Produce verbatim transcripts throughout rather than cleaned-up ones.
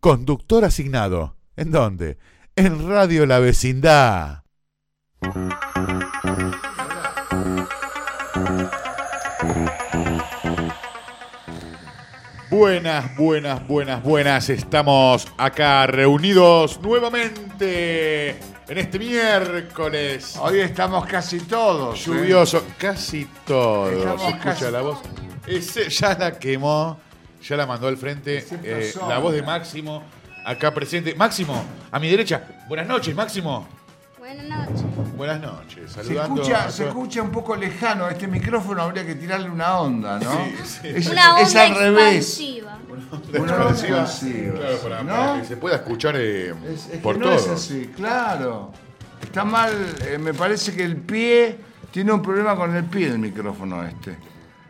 conductor asignado. ¿En dónde? En Radio La Vecindad. Buenas, buenas, buenas, buenas. Estamos acá reunidos nuevamente en este miércoles. Hoy estamos casi todos. Lluvioso, ¿eh? Casi todos. Estamos Se escucha casi la voz. Ese ya la quemó, ya la mandó al frente. Eh, la voz de Máximo, acá presente. Máximo, a mi derecha. Buenas noches, Máximo. Buenas noches. Buenas noches. Se Saludando escucha, a se todo- escucha un poco lejano. Este micrófono habría que tirarle una onda, ¿no? Sí, sí. Es, Una onda es al revés. expansiva. De Una expansiva. expansiva, Claro, para, ¿no? para que se pueda escuchar eh, Es, es por que no todo. es así, claro. Está mal, eh, me parece que el pie, tiene un problema con el pie del micrófono este.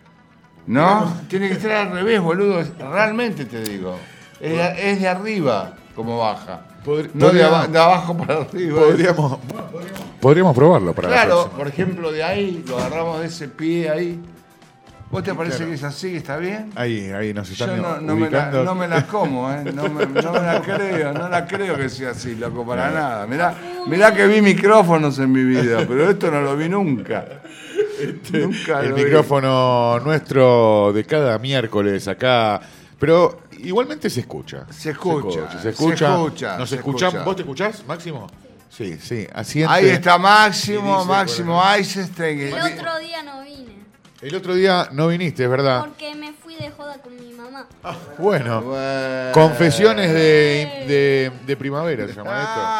¿No? Tiene que estar al revés, boludo. Realmente te digo. Es de, es de arriba como baja. Podr- No de, podría- aba- de abajo para arriba. Podríamos, bueno, podríamos, podríamos probarlo para la Claro, próxima. por ejemplo, de ahí, lo agarramos de ese pie ahí. ¿Vos te parece claro. que es así, que está bien? Ahí, ahí nos Yo están no, no me la, ubicando. no me la como, ¿eh? No me, no me la creo, no la creo que sea así, loco, para nada. Mirá, mirá que vi micrófonos en mi vida, pero esto no lo vi nunca. Nunca El lo vi. micrófono nuestro de cada miércoles acá. Pero igualmente se escucha. Se escucha, Se se escucha. escucha, Nos se escuchamos. escucha. ¿Vos te escuchás, Máximo? Sí, sí. Asiente. Ahí está Y Máximo, dice, Máximo bueno. Eisenstein. El otro día no vine. El otro día no viniste, es verdad. Porque me fui de joda con mi mamá. Bueno. Bueno. Confesiones de, de, de primavera se llama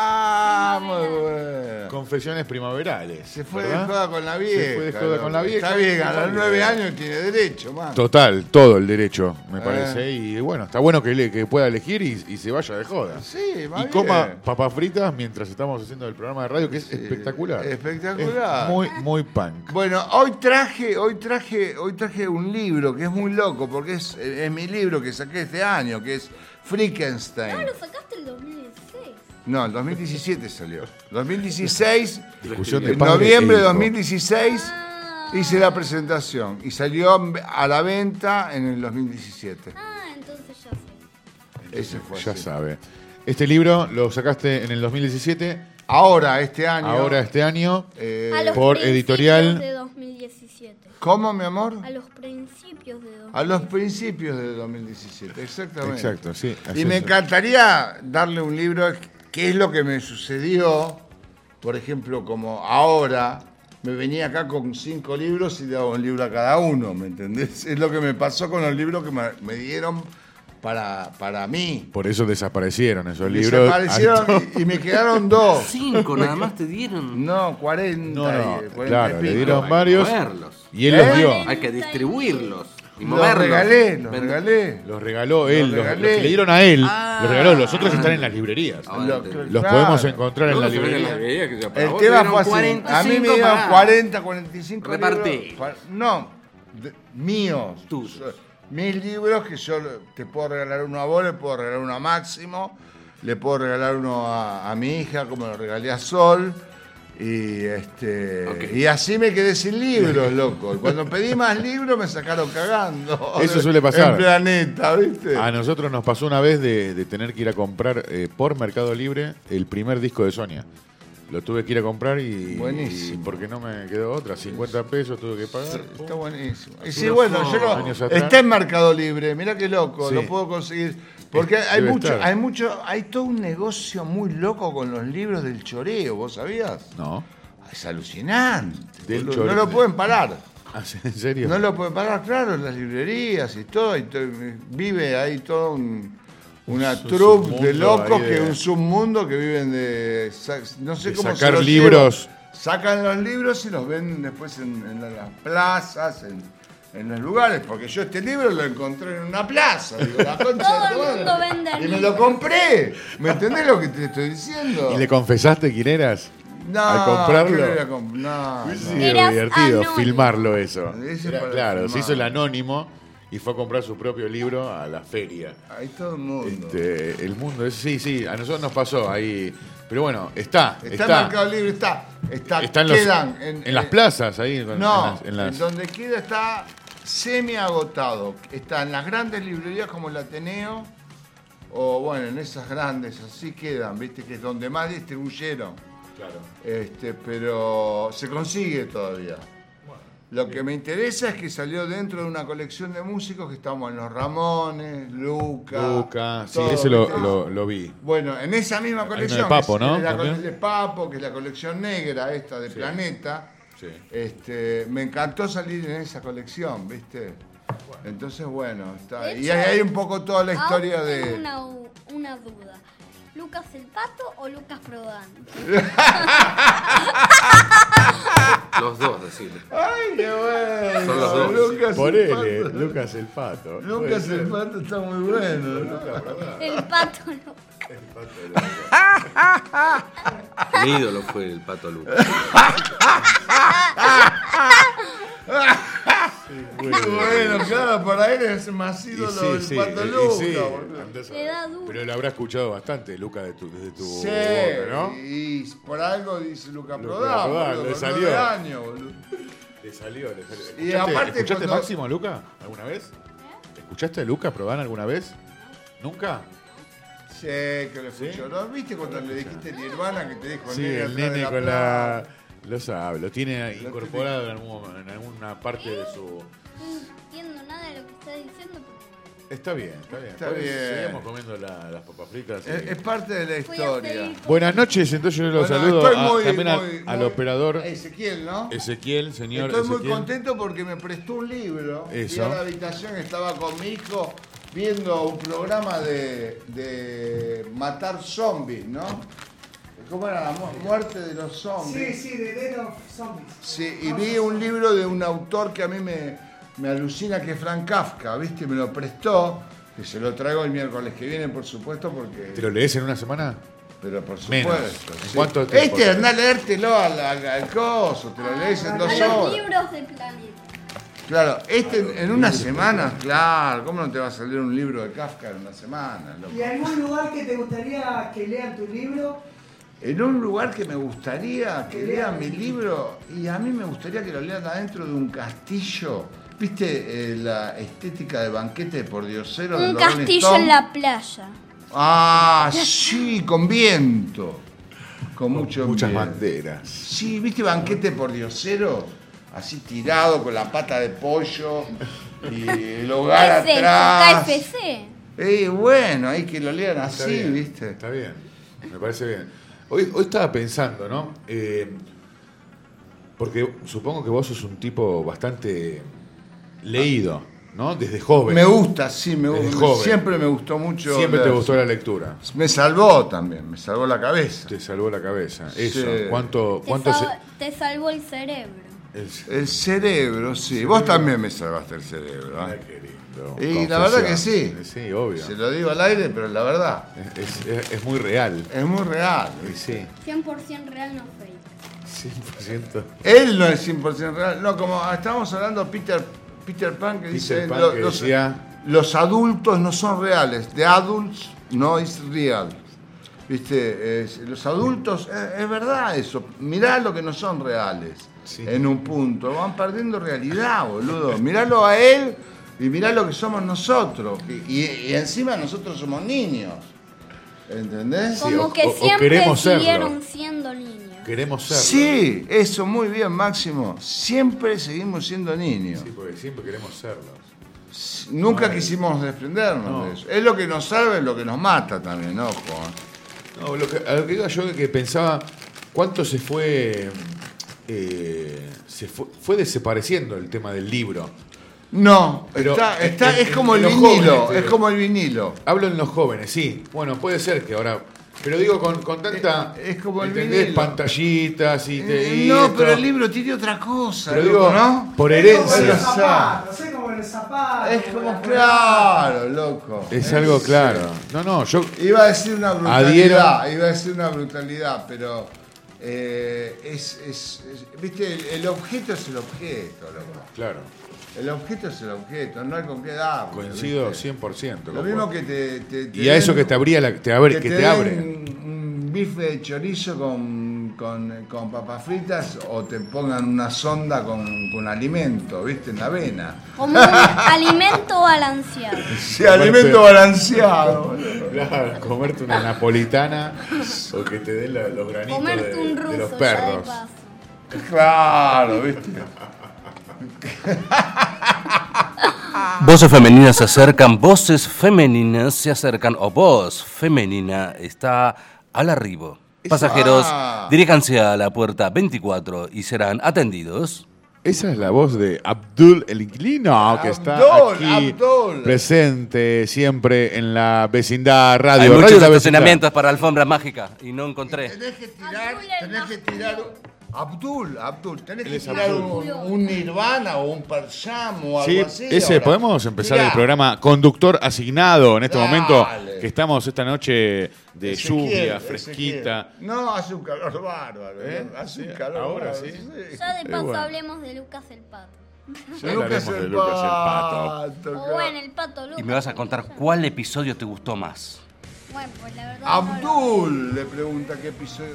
Ah, muy bueno. esto. Confesiones primaverales. Se fue ¿verdad? de joda con la vieja. Se fue de joda con la loco. vieja. Está bien, a los nueve años tiene derecho, man. Total, todo el derecho, me Eh. parece. Y bueno, está bueno que, le- que pueda elegir y, y se vaya de joda. Sí, va Y bien. coma papas fritas mientras estamos haciendo el programa de radio, que es espectacular. espectacular. Es muy, muy punk. Bueno, hoy traje, hoy traje, hoy traje un libro que es muy loco, porque es, es mi libro que saqué este año, que es Frankenstein. No, lo sacaste el dos mil dieciséis. No, el dos mil diecisiete salió. dos mil dieciséis, Discusión de en padre noviembre e de hijo. dos mil dieciséis Ah, hice la presentación y salió a la venta en el dos mil diecisiete. ah, entonces ya sé. Ese fue Ya así. sabe. Este libro lo sacaste en el dos mil diecisiete, Ahora, este año. ahora este año. eh, A los por principios editorial. de dos mil diecisiete. ¿Cómo, mi amor? A los principios de dos mil diecisiete. A los principios de dos mil diecisiete, exactamente. Exacto, sí. así Y me es. encantaría darle un libro, que es lo que me sucedió, por ejemplo, como ahora, me venía acá con cinco libros y le daba un libro a cada uno, ¿me entendés? Es lo que me pasó con los libros que me, me dieron para, para mí. Por eso desaparecieron esos libros. Desaparecieron y, y me quedaron dos. Cinco nada más te dieron. No, cuarenta. No, no, y- cuarenta y claro, le pico. dieron Hay varios. que moverlos. Y él ¿Eh? los dio. Hay que distribuirlos y Los moverlos. regalé, los Vende- regalé. Los regaló él. Los, regalé. los que le dieron a él. Ah. los regaló. Los otros están en las librerías. Ah, Lo- entendí. Los claro. podemos encontrar en No, la se ven en librería. la librería, que ya para El vos te tema dieron fue así. A mí me cuarenta y cinco dieron para- cuarenta, cuarenta y cinco Repartí. libros. pa- No, de- míos. Tuyos. Mis libros que yo te puedo regalar uno a vos, le puedo regalar uno a Máximo, le puedo regalar uno a, a mi hija, como lo regalé a Sol. Y este Ok. y así me quedé sin libros, loco. Y cuando pedí más libros me sacaron cagando. Eso suele pasar. En Planeta, ¿viste? A nosotros nos pasó una vez de, de tener que ir a comprar eh, por Mercado Libre el primer disco de Sonia. Lo tuve que ir a comprar y, Buenísimo. y porque no me quedó otra, cincuenta pesos tuve que pagar. Está buenísimo. Y Hace sí, unos bueno, yo lo, años atrás. está en Mercado Libre, mirá qué loco, Sí. lo puedo conseguir. Porque hay Debe mucho, estar. hay mucho, hay todo un negocio muy loco con los libros del choreo, ¿vos sabías? No. Es alucinante. Del boludo. No choreo. lo pueden parar. Ah, ¿en serio? No lo pueden parar, claro, en las librerías y todo. Y to- vive ahí todo un, una Es un troupe de submundo locos, ahí que de- un submundo que viven de. sa- No sé de cómo se sacar los libros. llevan. Sacan los libros y los ven después en, en las plazas, en, en los lugares. Porque yo este libro lo encontré en una plaza. Digo, la concha Todo de el tu madre. mundo vende Y me libros. lo compré. ¿Me entendés lo que te estoy diciendo? ¿Y le confesaste quién eras? No, al comprarlo? ¿qué le voy a comp- no, Hubiese no. sido Eras divertido anónimo. filmarlo eso. Ese Era- para claro, se filmar. hizo el anónimo y fue a comprar su propio libro a la feria. Ahí todo el mundo. Este, el mundo, es- sí, sí, a nosotros nos pasó ahí. Pero bueno, está, Está, está. en Mercado Libre, está. Está, Está en, los- quedan en las plazas ahí. con- No, en las- en las- en donde queda está semi agotado. Está en las grandes librerías como el Ateneo o bueno, en esas grandes, así quedan, viste, que es donde más distribuyeron. Claro. Este, pero se consigue todavía. Lo que me interesa es que salió dentro de una colección de músicos que estamos en Los Ramones, Luca. Luca, sí, todo, ese lo, ¿viste? lo, lo vi. Bueno, en esa misma Hay colección. una de Papo, que es- ¿no? es la También. colección de Papo, que es la colección negra, esta de Sí. Planeta. Sí. Este, me encantó salir en esa colección, ¿viste? Entonces, bueno, está. De Y hecho, hay, hay un poco toda la historia Ahora tengo de. Una, una duda. ¿Lucas el Pato o Lucas Prodan? Los dos, decirle. ¡Ay, qué bueno! Son los dos. Lucas el Ponele, Pato. Lucas el Pato. Lucas el Pato está muy bueno, ¿no? El Pato no. Mi ídolo fue el Pato Lucas. Qué bueno, claro, para él es más Y ídolo sí, el sí, Pato y Lucas, sí, boludo. andás a Le ver. da duro. Pero lo habrá escuchado bastante, Lucas, de tu, desde tu Sí, boca, ¿no? y por algo dice Lucas Lucas Prodan, Prodan, boludo, le con salió. nueve años, boludo. Le salió, le salió. Y ¿Escuchaste, aparte ¿escuchaste cuando- Máximo a Luca alguna vez? ¿Escuchaste a Lucas Prodan alguna vez? ¿Nunca? Sí, que lo escuchó. ¿No viste cuando le dijiste Nirvana que te dijo Sí, nene el atrás de nene la con plaza? la... Lo sabe, lo tiene incorporado en, algún- en alguna parte de su... No entiendo nada de lo que está diciendo. Porque Está bien, está bien. Está Pues bien. Seguimos comiendo la- las papas fritas. y- Es, es parte de la voy a historia. seguir con- Buenas noches, entonces yo lo Bueno, saludo estoy a- muy- también al, muy- al muy- operador Ezequiel, ¿no? Ezequiel, señor Estoy muy Ezequiel. contento porque me prestó un libro. Eso. Fui a la habitación, estaba con mi hijo viendo un programa de, de matar zombies, ¿no? ¿Cómo era la mu- muerte de los Sí, zombies? sí, de Dead of Zombies. Sí, y vi un libro de un autor que a mí me, me alucina, que es Frank Kafka, ¿viste? Me lo prestó, que se lo traigo el miércoles que viene, por supuesto, porque... ¿Te lo lees en una semana? Pero por Menos. supuesto. ¿En sí. cuánto tiempo? Este, andá a leértelo al, al, al coso, te lo lees en dos A los horas. libros del planeta. Claro, este en, en una semana, claro, ¿cómo no te va a salir un libro de Kafka en una semana, loco? ¿Y algún lugar que te gustaría que lean tu libro? En un lugar que me gustaría que lean mi libro, y a mí me gustaría que lo lean adentro de un castillo. ¿Viste eh, la estética de Banquete de Pordiosero de Un los Rolling castillo Stones? en la playa. Ah, sí, con viento. Con mucho Muchas viento. banderas. Sí, ¿viste Banquete por Diosero? Así tirado con la pata de pollo y el hogar ¿Qué es eso? atrás. K F C. Eh, bueno, hay que lo lean Está así, bien, ¿viste? Está bien, me parece bien. Hoy, hoy estaba pensando, ¿no? Eh, porque supongo que vos sos un tipo bastante leído, ¿no? Desde joven. Me gusta, sí, me Desde gusta. joven. Siempre me gustó mucho. Siempre te leer. gustó la lectura. Me salvó también, me salvó la cabeza. Te salvó la cabeza. Eso. Sí. ¿Cuánto, Te, cuánto se- sal- te salvó el cerebro. el- El cerebro, sí. Vos también me salvaste el cerebro. Ay, ¿eh? qué lindo. Y la verdad que sí. Confesión. Sí, obvio. Se lo digo al aire, pero la verdad, Es, es- es muy real. es muy real. Y sí, cien por ciento real, no fake. cien por ciento. Él no es cien por ciento real. No, como estábamos hablando Peter, Peter Pan, que dice, Peter Pan lo- que los, decía, los adultos no son reales. The adults no is real. ¿Viste? Es- los adultos, es, es verdad eso. Mirá lo que no son reales. Sí. En un punto. Van perdiendo realidad, boludo. Miralo a él y mirá lo que somos nosotros. Y, y- y encima nosotros somos niños. ¿Entendés? Como o- que o- o siempre queremos serlo. siguieron siendo niños. queremos serlo. Sí, eso muy bien, Máximo. Siempre seguimos siendo niños. Sí, porque siempre queremos serlo. Nunca quisimos desprendernos No. de eso. Es lo que nos salva, es lo que nos mata también, ojo. No, lo que, a lo que iba yo que pensaba, ¿cuánto se fue, eh, se fue, fue desapareciendo el tema del libro? No, Pero está, en- está, en- es como en el los vinilo, jóvenes, te es digo. como el vinilo. Hablo en los jóvenes, sí. Bueno, puede ser que ahora... Pero digo, con, con tanta... Es- es como el ¿entendés? vinilo. Pantallitas y... te- Eh, y no, esto. pero el libro tiene otra cosa, Pero loco, digo, ¿no? por Es como herencia. los Herencia. zapatos, es como los zapatos. Es como la- claro, loco. Es algo claro. No, no, yo... Iba a decir una brutalidad, Adhiero. iba a decir una brutalidad, pero eh, es, es- es- viste, el, el objeto es el objeto, loco. Claro, El objeto es el objeto, no hay con qué darlo. coincido ¿viste? cien por ciento. Lo con mismo vos. que te, te- te Y a eso den- que te abría la... Te abre, que te, den abre. Un, un bife de chorizo con, con, con papas fritas o te pongan una sonda con, con alimento, ¿viste? En la avena. Como un alimento balanceado. Sí, alimento balanceado. boludo. Claro, comerte una napolitana o que te den la- los granitos de, Comerte un de ruso, los ya de perros. paso. Claro, ¿viste? Voces femeninas se acercan, voces femeninas se acercan, o voz femenina está al arribo. Pasajeros, Ah. diríjanse a la puerta veinticuatro y serán atendidos. Esa es la voz de Abdul el Inquilino, que está Abdul, aquí Abdul. presente siempre en la vecindad radio. Hay Radio muchos La Vecindad. estacionamientos para alfombra mágica y no encontré. Tenés que tirar, Abdul el tenés que más tirar. frío. Abdul, Abdul, tenés Él que es tirar Abdul. un, un Nirvana o un Persham o algo Sí, así. ese, ahora. podemos empezar Tirá. el programa conductor asignado en este Dale. momento, que estamos esta noche de Ezequiel, lluvia, Ezequiel. fresquita. No, hace un calor bárbaro. ¿Eh? ¿no? Hace Sí, un calor ahora bárbaro, sí. Ya de Eh, paso bueno. hablemos de Lucas el Pato. Ya Lucas hablaremos de el Lucas el Pato. Pato, O claro. bueno, el Pato Lucas. Y me vas a contar cuál episodio te gustó más. Bueno, pues la verdad. no lo- Abdul le pregunta qué episodio.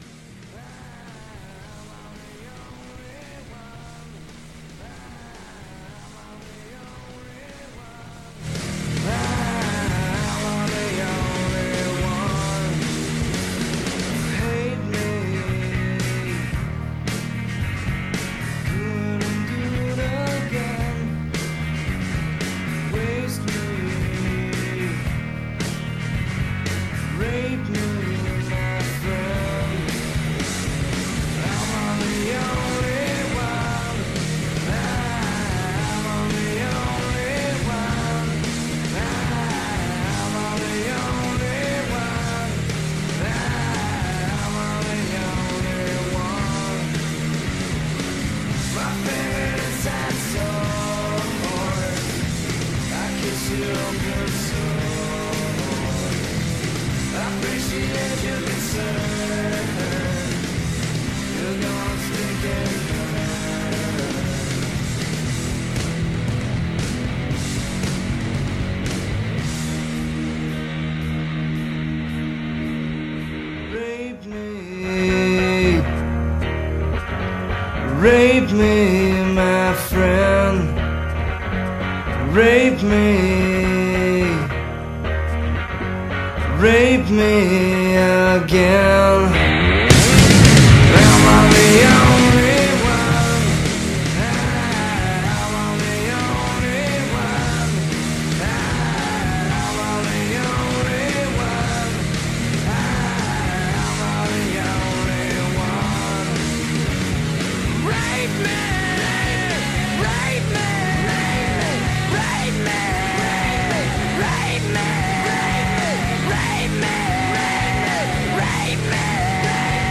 Rape me, rape me, my friend. Rape me, rape me again. Am I the only one? Am I the only one? Am I the only one? Am I the only one? Rape me, rape me, rape me, rape me, rape me, rape me, rape me.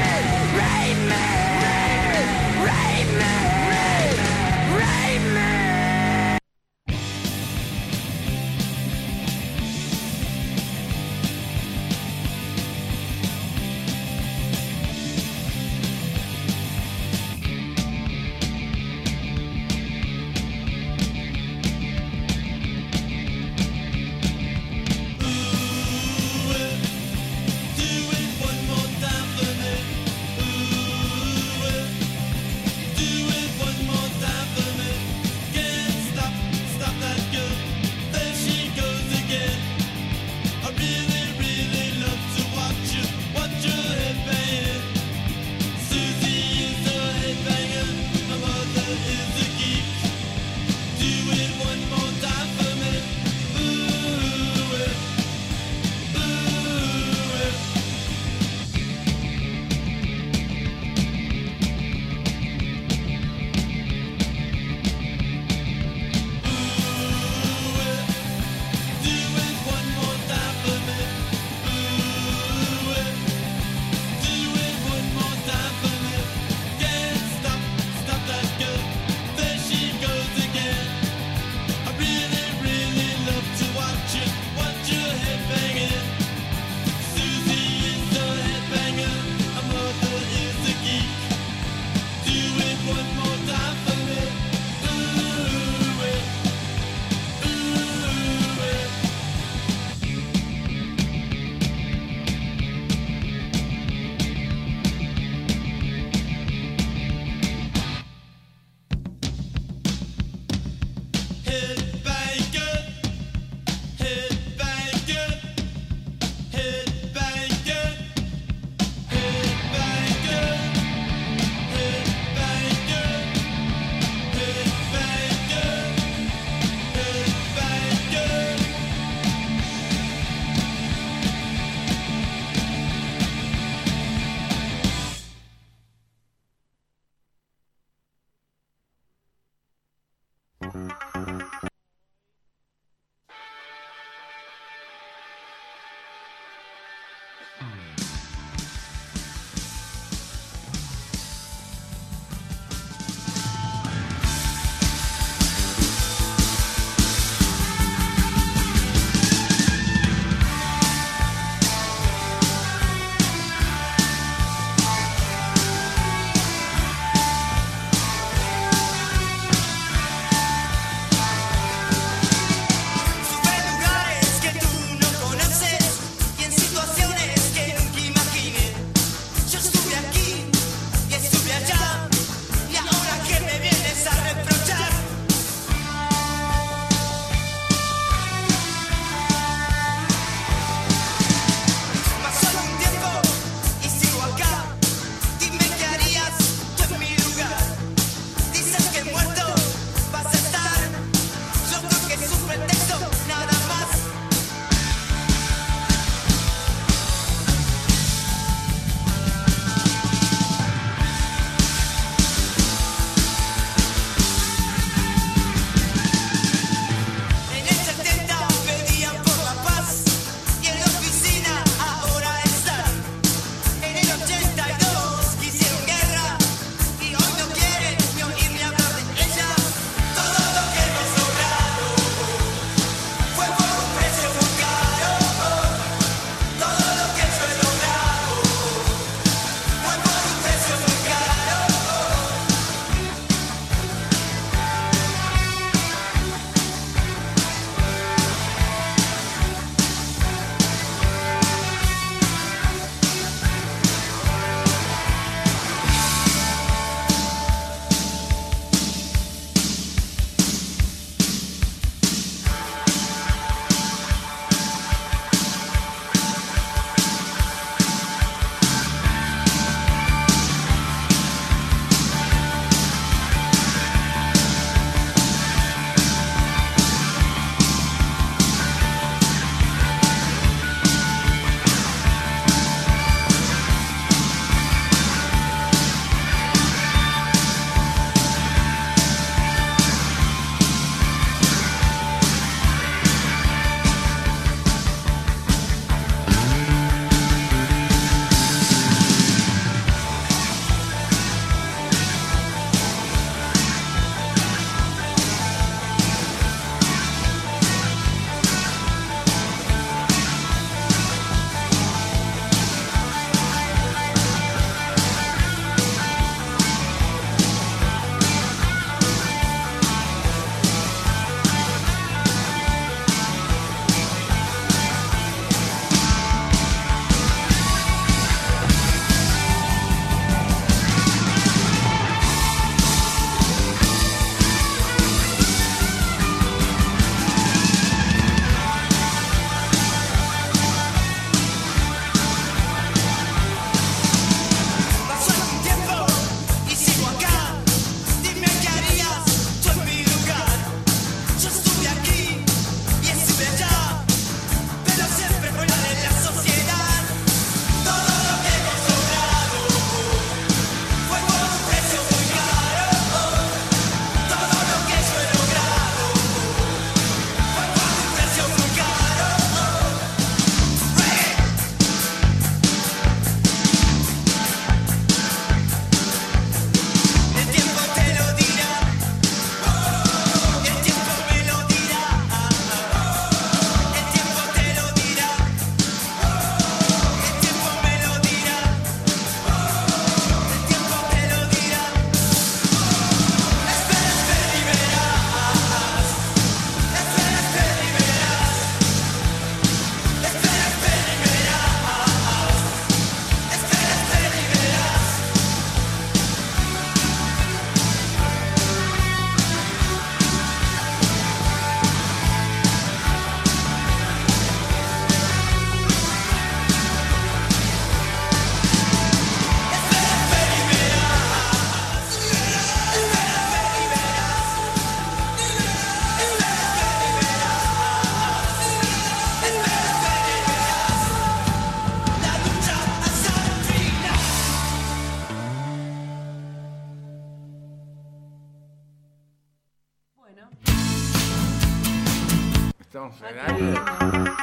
Estamos en el aire.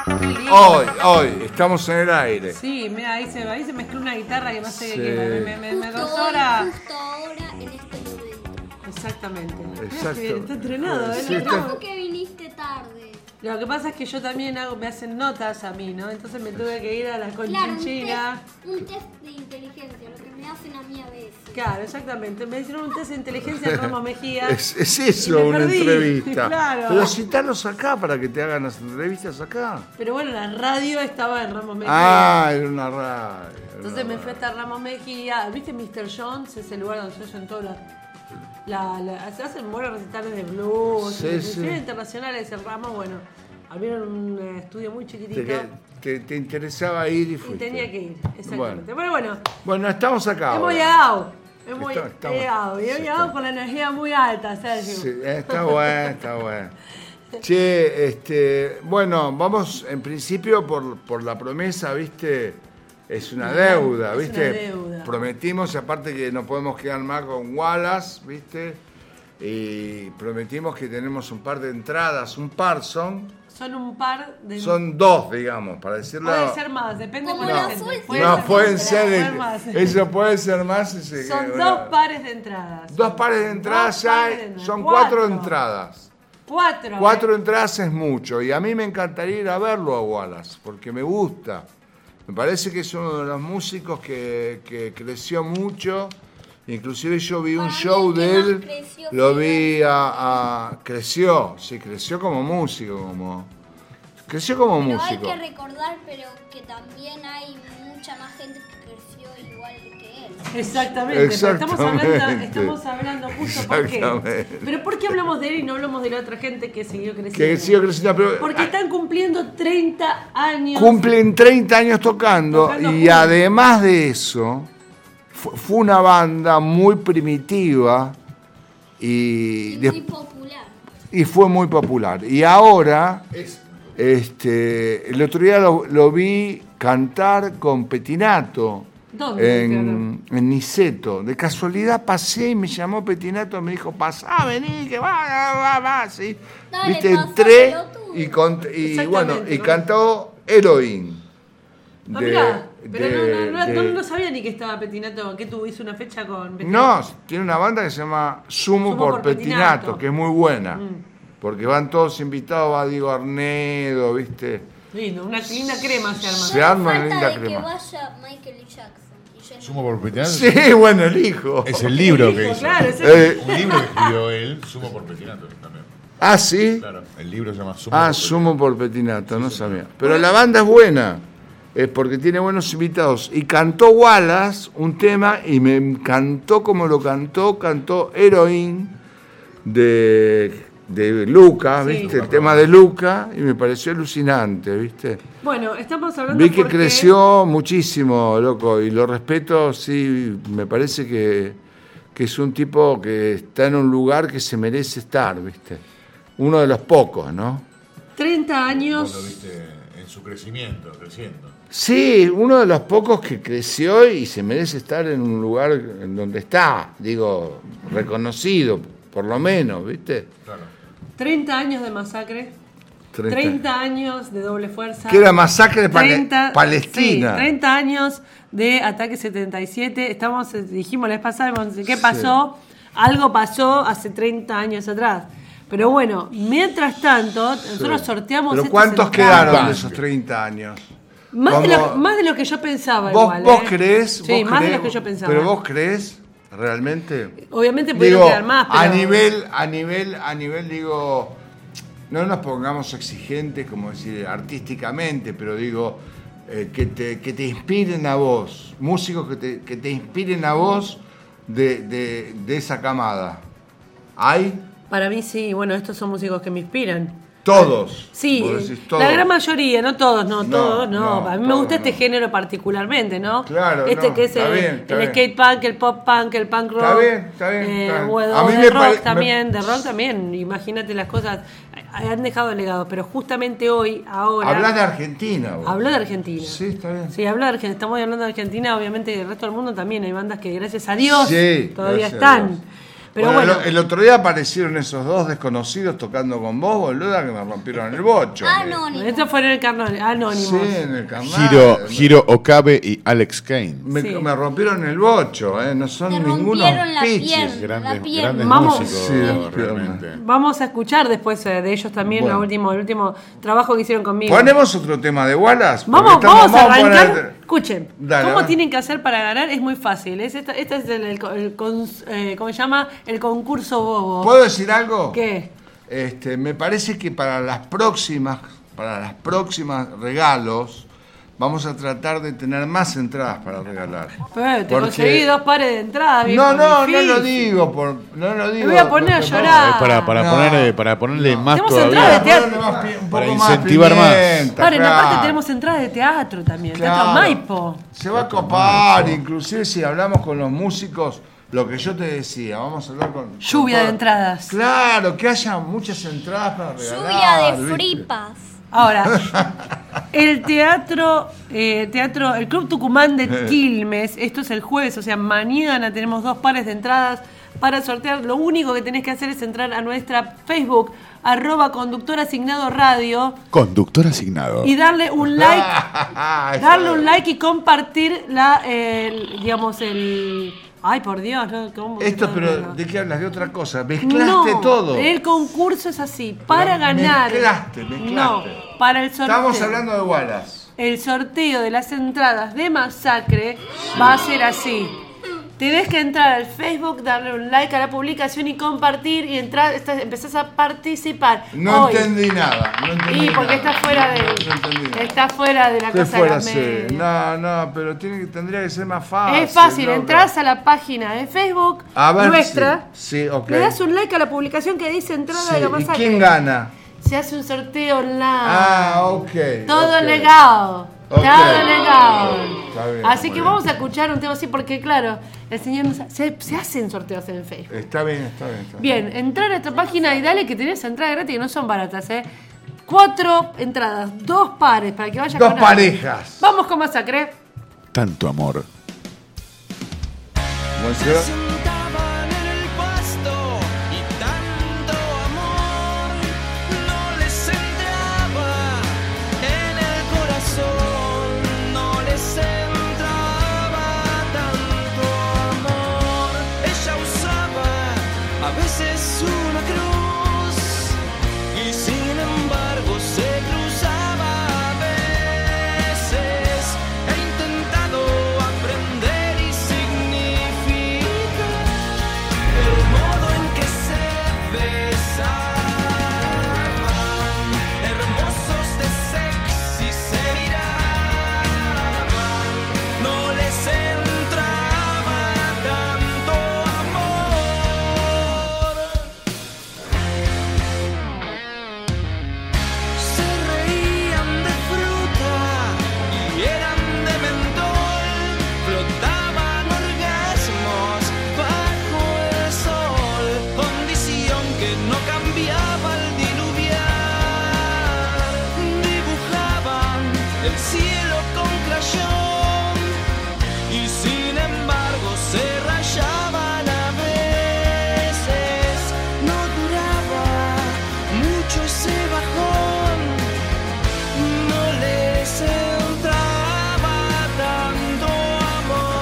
hoy, hoy, estamos en el aire. Sí, mira, ahí se, ahí se mezcló una guitarra que no sé Sí. qué qué, me, me, me Justo causó hoy, ahora. justo ahora, en este momento. Exactamente. Exacto. Bien, está entrenado, ¿eh? Sí, ¿Qué está- pasó que viniste tarde? Lo que pasa es que yo también hago, me hacen notas a mí, ¿no? Entonces me tuve que ir a la Claro, un conchinchina. test, un test de inteligencia, lo que me hacen a mí a veces. Claro, exactamente. Me hicieron un test de inteligencia en Ramos Mejía. Es, es Y eso, me una perdí. entrevista. Claro. Pero citalos acá para que te hagan las entrevistas acá. Pero bueno, la radio estaba en Ramos Mejía. Ah, era una radio. era Entonces una me fui radio. hasta Ramos Mejía. ¿Viste mister Jones? Es el lugar donde se hacen todas las... La, la- se hacen buenos recitales de blues, Sí, inclusive sí. internacionales en Ramos. Bueno, abrieron un eh, estudio muy chiquitito. Te, te, te interesaba ir y Y fuiste. tenía que ir, exactamente. Bueno, bueno, Bueno, estamos acá. hemos ahora. llegado. Hemos Está- estamos- llegado. Y hemos sí, llegado estamos. con la energía muy alta, Sergio. Sí, está bueno, está bueno. Che, este, bueno, vamos en principio por, por la promesa, ¿viste? Es una deuda, es ¿viste? una deuda. Prometimos, aparte que no podemos quedar más con Wallace, ¿viste? Y prometimos que tenemos un par de entradas, un par son, Son un par de... son dos, digamos, para decirlo. Puede ser más, depende Como de la los gente. últimos. Puede No, ser pueden más, ser, puede más. eso puede ser más. ese- Son que- dos pares de entradas. Dos pares de entradas Dos ya pares hay, de entradas. son cuatro, Cuatro. entradas. Cuatro. Cuatro ¿eh? entradas es mucho y a mí me encantaría ir a verlo a Wallace porque me gusta. Me parece que es uno de los músicos que, que creció mucho. Inclusive yo vi un Para mí show el que de más él, creció lo fue vi a, a- creció, sí, creció como músico, como creció como Pero hay músico. que recordar, pero que también hay mucha más gente que creció igual que él. Exactamente, pero estamos hablando, Exactamente. estamos hablando justo por qué. Exactamente. Pero ¿por qué hablamos de él y no hablamos de la otra gente que siguió creciendo? Que siguió creciendo, pero Porque están cumpliendo treinta años. cumplen treinta años tocando, Tocando y juntos. además de eso, fu- fue una banda muy primitiva y, Y de- muy popular. y fue muy popular. Y ahora, este, el otro día lo, lo vi cantar con Petinato ¿Dónde? en, en Niceto. De casualidad pasé y me llamó Petinato, me dijo, pasá, vení, que va, va, va, sí. Dale, Viste, pasá, entré pelotudo. y, cont- y Exactamente, bueno, y ¿no? cantó Heroin. Ah, de- mirá, pero de- no, no, no, de- no sabía ni que estaba Petinato, que tú hizo una fecha con Petinato. No, tiene una banda que se llama Sumo, Sumo por, por Petinato, Petinato. Mm. que es muy buena. Porque van todos invitados, va Diego Arnedo, ¿viste? Lindo, una linda crema se arma. Se arma una Falta linda de que crema. vaya Michael Jackson. Y Jenny. Sumo por Petinato. Sí, bueno, el hijo. Es el libro que hizo. Claro, es Eh, Un libro que escribió él, Sumo por Petinato también. ah, sí. Claro, el libro se llama Sumo Ah, por Sumo por Petinato, no sabía. Pero la banda es buena, es porque tiene buenos invitados. Y cantó Wallace un tema y me encantó como lo cantó, cantó Heroin de, de Luca, Sí. ¿viste? El tema de Luca, y me pareció alucinante, ¿viste? Bueno, estamos hablando Vi que porque- creció muchísimo, loco, y lo respeto, sí, me parece que, que es un tipo que está en un lugar que se merece estar, ¿viste? Uno de los pocos, ¿no? treinta Vos años. lo viste en su crecimiento, creciendo. Sí, uno de los pocos que creció y se merece estar en un lugar en donde está, digo, reconocido, por lo menos, ¿viste? Claro. treinta años de masacre. treinta años de doble fuerza. Que era masacre de Pale- treinta Palestina. Sí, treinta años de Ataque setenta y siete. Estamos, eh, dijimos la vez pasada, ¿qué pasó? Algo pasó hace treinta años atrás. Pero bueno, mientras tanto, nosotros sorteamos Pero estos ¿cuántos entradas. quedaron de esos treinta años? Más de, lo, Como- más de lo que yo pensaba ¿Vos, igual. vos ¿eh? creés? Sí, vos más creés- de lo que yo pensaba. Pero vos creés realmente. Obviamente pudieron Digo, quedar más, pero... a nivel, a nivel, a nivel, digo, no nos pongamos exigentes, como decir, artísticamente, pero digo, eh, que, te, que te inspiren a vos, músicos que te, que te inspiren a vos de, de, de esa camada. ¿Hay? Para mí sí, bueno, estos son músicos que me inspiran. Todos. Sí, Vos decís todos. la gran mayoría, no todos, no, No, todos, no. no, A mí me todos gusta este no. género particularmente, ¿no? Claro, Este no, que es está el, bien, está el bien. skate punk, el pop punk, el punk rock. Está bien, está bien, eh, está bien. o A mí de me rock pare- también, me- de rock también. Imagínate las cosas. eh, Han dejado legado, pero justamente hoy, ahora. Hablas de Argentina. vos. Hablo de Argentina. Sí, está bien. Sí, hablo de Argentina. Estamos hablando de Argentina, obviamente el resto del mundo también. Hay bandas que gracias a Dios Sí, todavía gracias a están. Dios. Pero Bueno, bueno, el, el otro día aparecieron esos dos desconocidos tocando con vos, boluda, que me rompieron el bocho. Anónimo. estos fueron el carnal, anónimos. Sí, en el canal. Hiro, Hiro Okabe y Alex Kane. Me, Sí. me rompieron el bocho, ¿eh? No son Te ningunos rompieron la pichis. pierna. Grandes, La pierna. grandes Vamos. músicos, Sí, la realmente. Vamos a escuchar después eh, de ellos también Bueno. la último, el último trabajo que hicieron conmigo. Ponemos otro tema de Wallace. porque Vamos, estamos- vamos a arrancar. poner- Escuchen, Dale, ¿cómo va. tienen que hacer para ganar? Es muy fácil. Es esta, este es el, el, el cons- eh, ¿cómo se llama? El concurso bobo. ¿Puedo decir algo? ¿Qué? Este, me parece que para las próximas, para las próximas regalos, vamos a tratar de tener más entradas para regalar. Pero te Porque- conseguí dos pares de entrada, viejo, No, no, no difícil. lo digo, por, no lo digo. Me voy a poner a porque- llorar. Es para, para, No. ponerle, para ponerle más Tenemos todavía. entradas de Para teatro. ponerle más pi- un Para poco más incentivar más. pimienta, Paren, claro. aparte tenemos entradas de teatro también, teatro Claro. Maipo. Se va a copar, inclusive si hablamos con los músicos, lo que yo te decía, vamos a hablar con... con Lluvia de toda- entradas. Claro, que haya muchas entradas para regalar. Lluvia de ¿viste? fripas. Ahora, el teatro, eh, teatro, el Club Tucumán Eh. de Quilmes, esto es el jueves, o sea, mañana tenemos dos pares de entradas para sortear. Lo único que tenés que hacer es entrar a nuestra Facebook, arroba conductor asignado radio, Conductor asignado. y darle un like, Eso darle es. un like y compartir la, el, digamos, el... Ay, por Dios, ¿no? ¿Cómo que Esto, no? pero No. ¿de qué hablas? De otra cosa. Mezclaste No, todo. el concurso es así, para ganar. mezclaste, mezclaste. No, para el sorteo. Estamos hablando de Wallace. El sorteo de las entradas de Masacre va a ser así. Tenés que entrar al Facebook, darle un like a la publicación y compartir y entrar, estás- empezás a participar. No Hoy. entendí nada. No entendí Y porque nada. está fuera de, No entendí nada. está fuera de la ¿Qué cosa fuera de la ser? media. No, no, pero tiene, que- tendría que ser más fácil. Es fácil, loca. entras a la página de Facebook A ver, nuestra, sí, sí, ok. le das un like a la publicación que dice entrada Sí, de la ¿y Masacre. quién gana? Se hace un sorteo online. Ah, ok. Todo ok. legado. Ok. Todo legado. Está bien, Así muy que bien. vamos a escuchar un tema así porque, claro, el señor nos ha- se, se hacen sorteos en Facebook. Está bien, está bien. Está bien. Bien, entrar a esta página y dale que tenés entradas gratis que no son baratas, ¿eh? Cuatro entradas, dos pares para que vayas Dos con alguien. parejas. Vamos con Masacre. Tanto amor. Monsieur. Sentaban en el pasto y tanto amor no les entraba en el corazón, no les entraba tanto amor. Ella usaba a veces una cruz y sin embargo se cruzaba a veces. He intentado aprender y significar el modo en que se besaban, hermosos de sexy se miraban, no les entraba tanto amor. Se reían de fruta y eran de mentol, flotaban orgasmos bajo el sol, condición que no cambiaba al diluviar, dibujaban el cielo con crayón y sin embargo se rayaban a veces, no duraba mucho ese bajón, no les entraba tanto amor.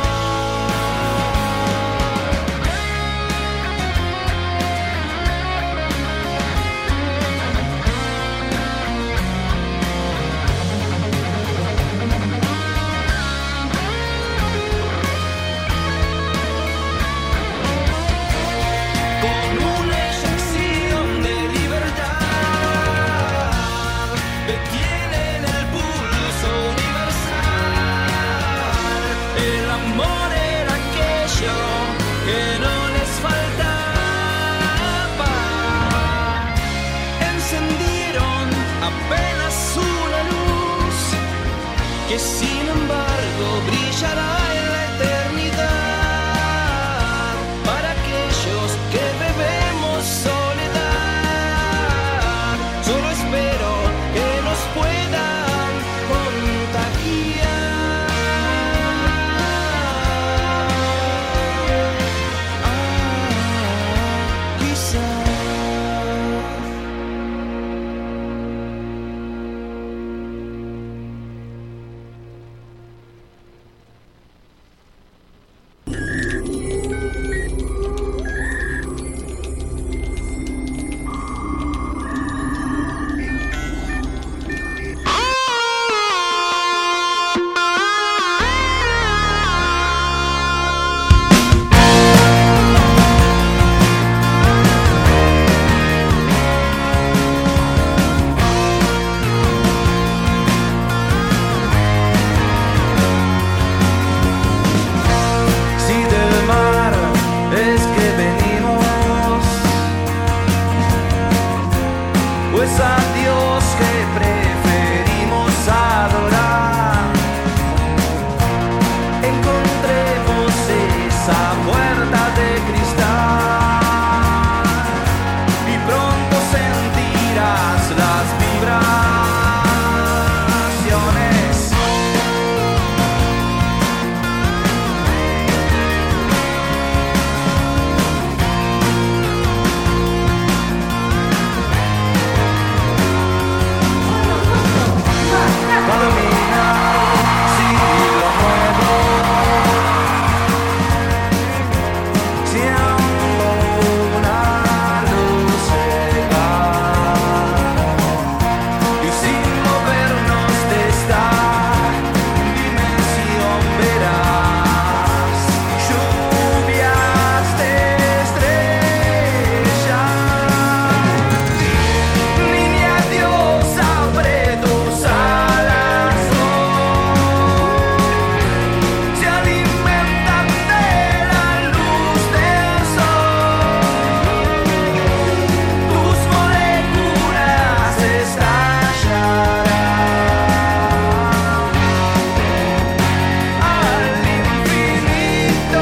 Con una eyección de libertad detienen el pulso universal. El amor era aquello que no les faltaba. Encendieron apenas una luz que sin embargo brillará en la eternidad para aquellos que bebemos soledad. Solo espero que nos puedan contagiar. encontremos esa puerta de cristal y pronto sentirás las vibraciones. Caminar, si lo puedo, siendo una luz ciega y sin movernos de esta dimensión verás lluvias de estrellas. Niña Dios, abre tus alas, se alimentan de la luz del sol, tus moléculas estallarán al infinito.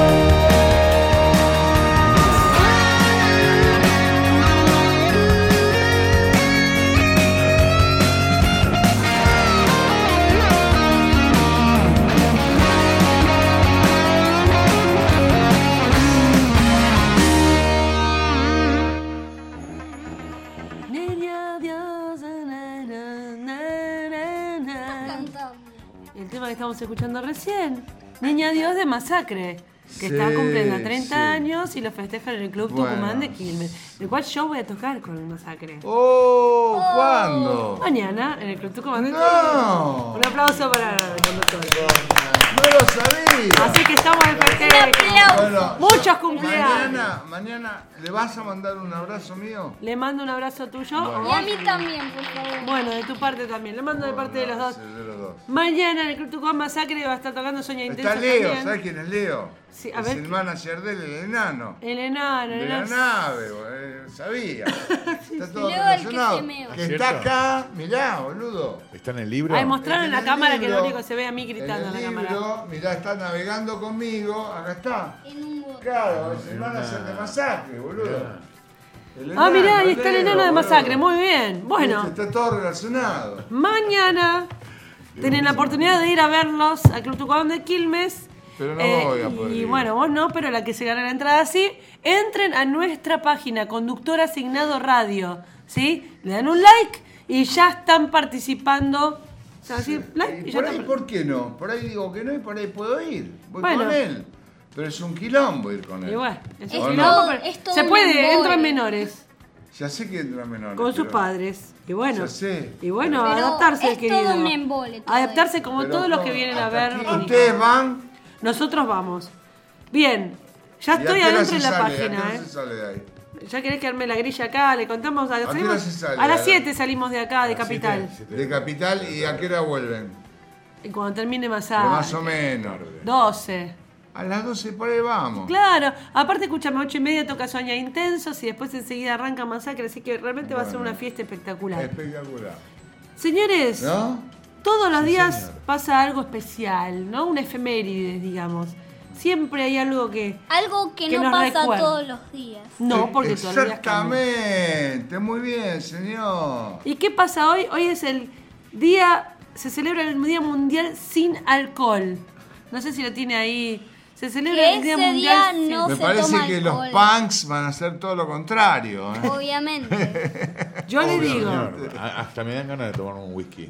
Niña Dios, na, na, na, na, na. Cantamos. El tema que estamos escuchando recién. Niña Dios de Masacre, que Sí, está cumpliendo treinta sí. años y lo festejan en el Club Bueno. Tucumán de Quilmes. El cual yo voy a tocar con el Masacre. ¡Oh! ¿Cuándo? Mañana en el Club Tucumán de ¡No! Quilmes. Un aplauso para el conductor. No lo sabía. Así que estamos en festejo. Bueno, Muchos cumpleaños. mañana, mañana, ¿le vas a mandar un abrazo mío? Le mando un abrazo tuyo. Bueno. Y a mí también, por favor. Bueno, de tu parte también. Le mando de parte de los dos. Sí, de los dos. Mañana en el Club Tucumán Masacre va a estar tocando Soña Intensa Está Leo, también. ¿sabes quién es Leo? Sí, a es ver. el manager de él, el enano. El enano, el De la enano. nave, eh, sabía. Está todo Leo el que relacionado. se mea. Que ¿Es está cierto? acá, mirá, boludo. ¿Está en el libro? Ahí mostraron en la el cámara que libro, lo único que se ve a mí gritando en en la el cámara. libro, mirá, está navegando conmigo, acá está. En un bote. Claro, es el manager de Masacre, boludo. El Ah, mirá, enano, ahí está el Leo, enano de boludo. Masacre. Muy bien. Bueno, Está todo relacionado. mañana tienen la oportunidad de ir a verlos al Club Tucumán de Quilmes. Pero no Eh, voy a poder Y ir. bueno, vos no, pero la que se gana la entrada sí. Entren a nuestra página, Conductor Asignado Radio. ¿Sí? Le dan un like y ya están participando. O sea, así, like, y Y ya por ahí, están- ¿por qué no? Por ahí digo que no y por ahí puedo ir. Voy Bueno. con él. Pero es un quilombo ir con él. Y bueno, es Es un ¿O quilombo, todo- pero es todo se un puede, embole. entran menores. Ya sé que entra menor. Con sus padres. Y bueno, Ya sé. y bueno, Pero adaptarse, es querido. todo un embole, todo Adaptarse como todos los que vienen a ver. Ustedes van. Nosotros vamos. Bien, ya ¿Y a estoy qué hora adentro se de la sale? ¿A qué página, hora ¿eh? se sale de ahí? Ya querés que arme la grilla acá, le contamos. A, qué salimos- hora se sale? a las A- siete salimos de acá, de Capital. De Capital, ¿y a qué hora vuelven? Y cuando termine más De más o menos. doce. A las doce por ahí vamos. Claro, aparte escúchame, ocho y media toca Soña Intensos y después enseguida arranca Masacre, así que realmente va a ser Bueno. una fiesta espectacular. Espectacular. Señores, ¿No? todos los Sí, días señor. pasa algo especial, ¿no? Una efeméride, digamos. Siempre hay algo que... Algo que, Que no nos pasa recuerda. todos los días. No, porque todos los días cambia. Exactamente. Muy bien, señor. ¿Y qué pasa hoy? Hoy es el día... Se celebra el Día Mundial sin Alcohol. No sé si lo tiene ahí. Se celebra Que el Día ese Mundial día sin... no Me se parece toma que los alcohol. punks van a hacer todo lo contrario. ¿eh? Obviamente. Yo le Obvio, digo... Señor, a- hasta me dan ganas de tomar un whisky.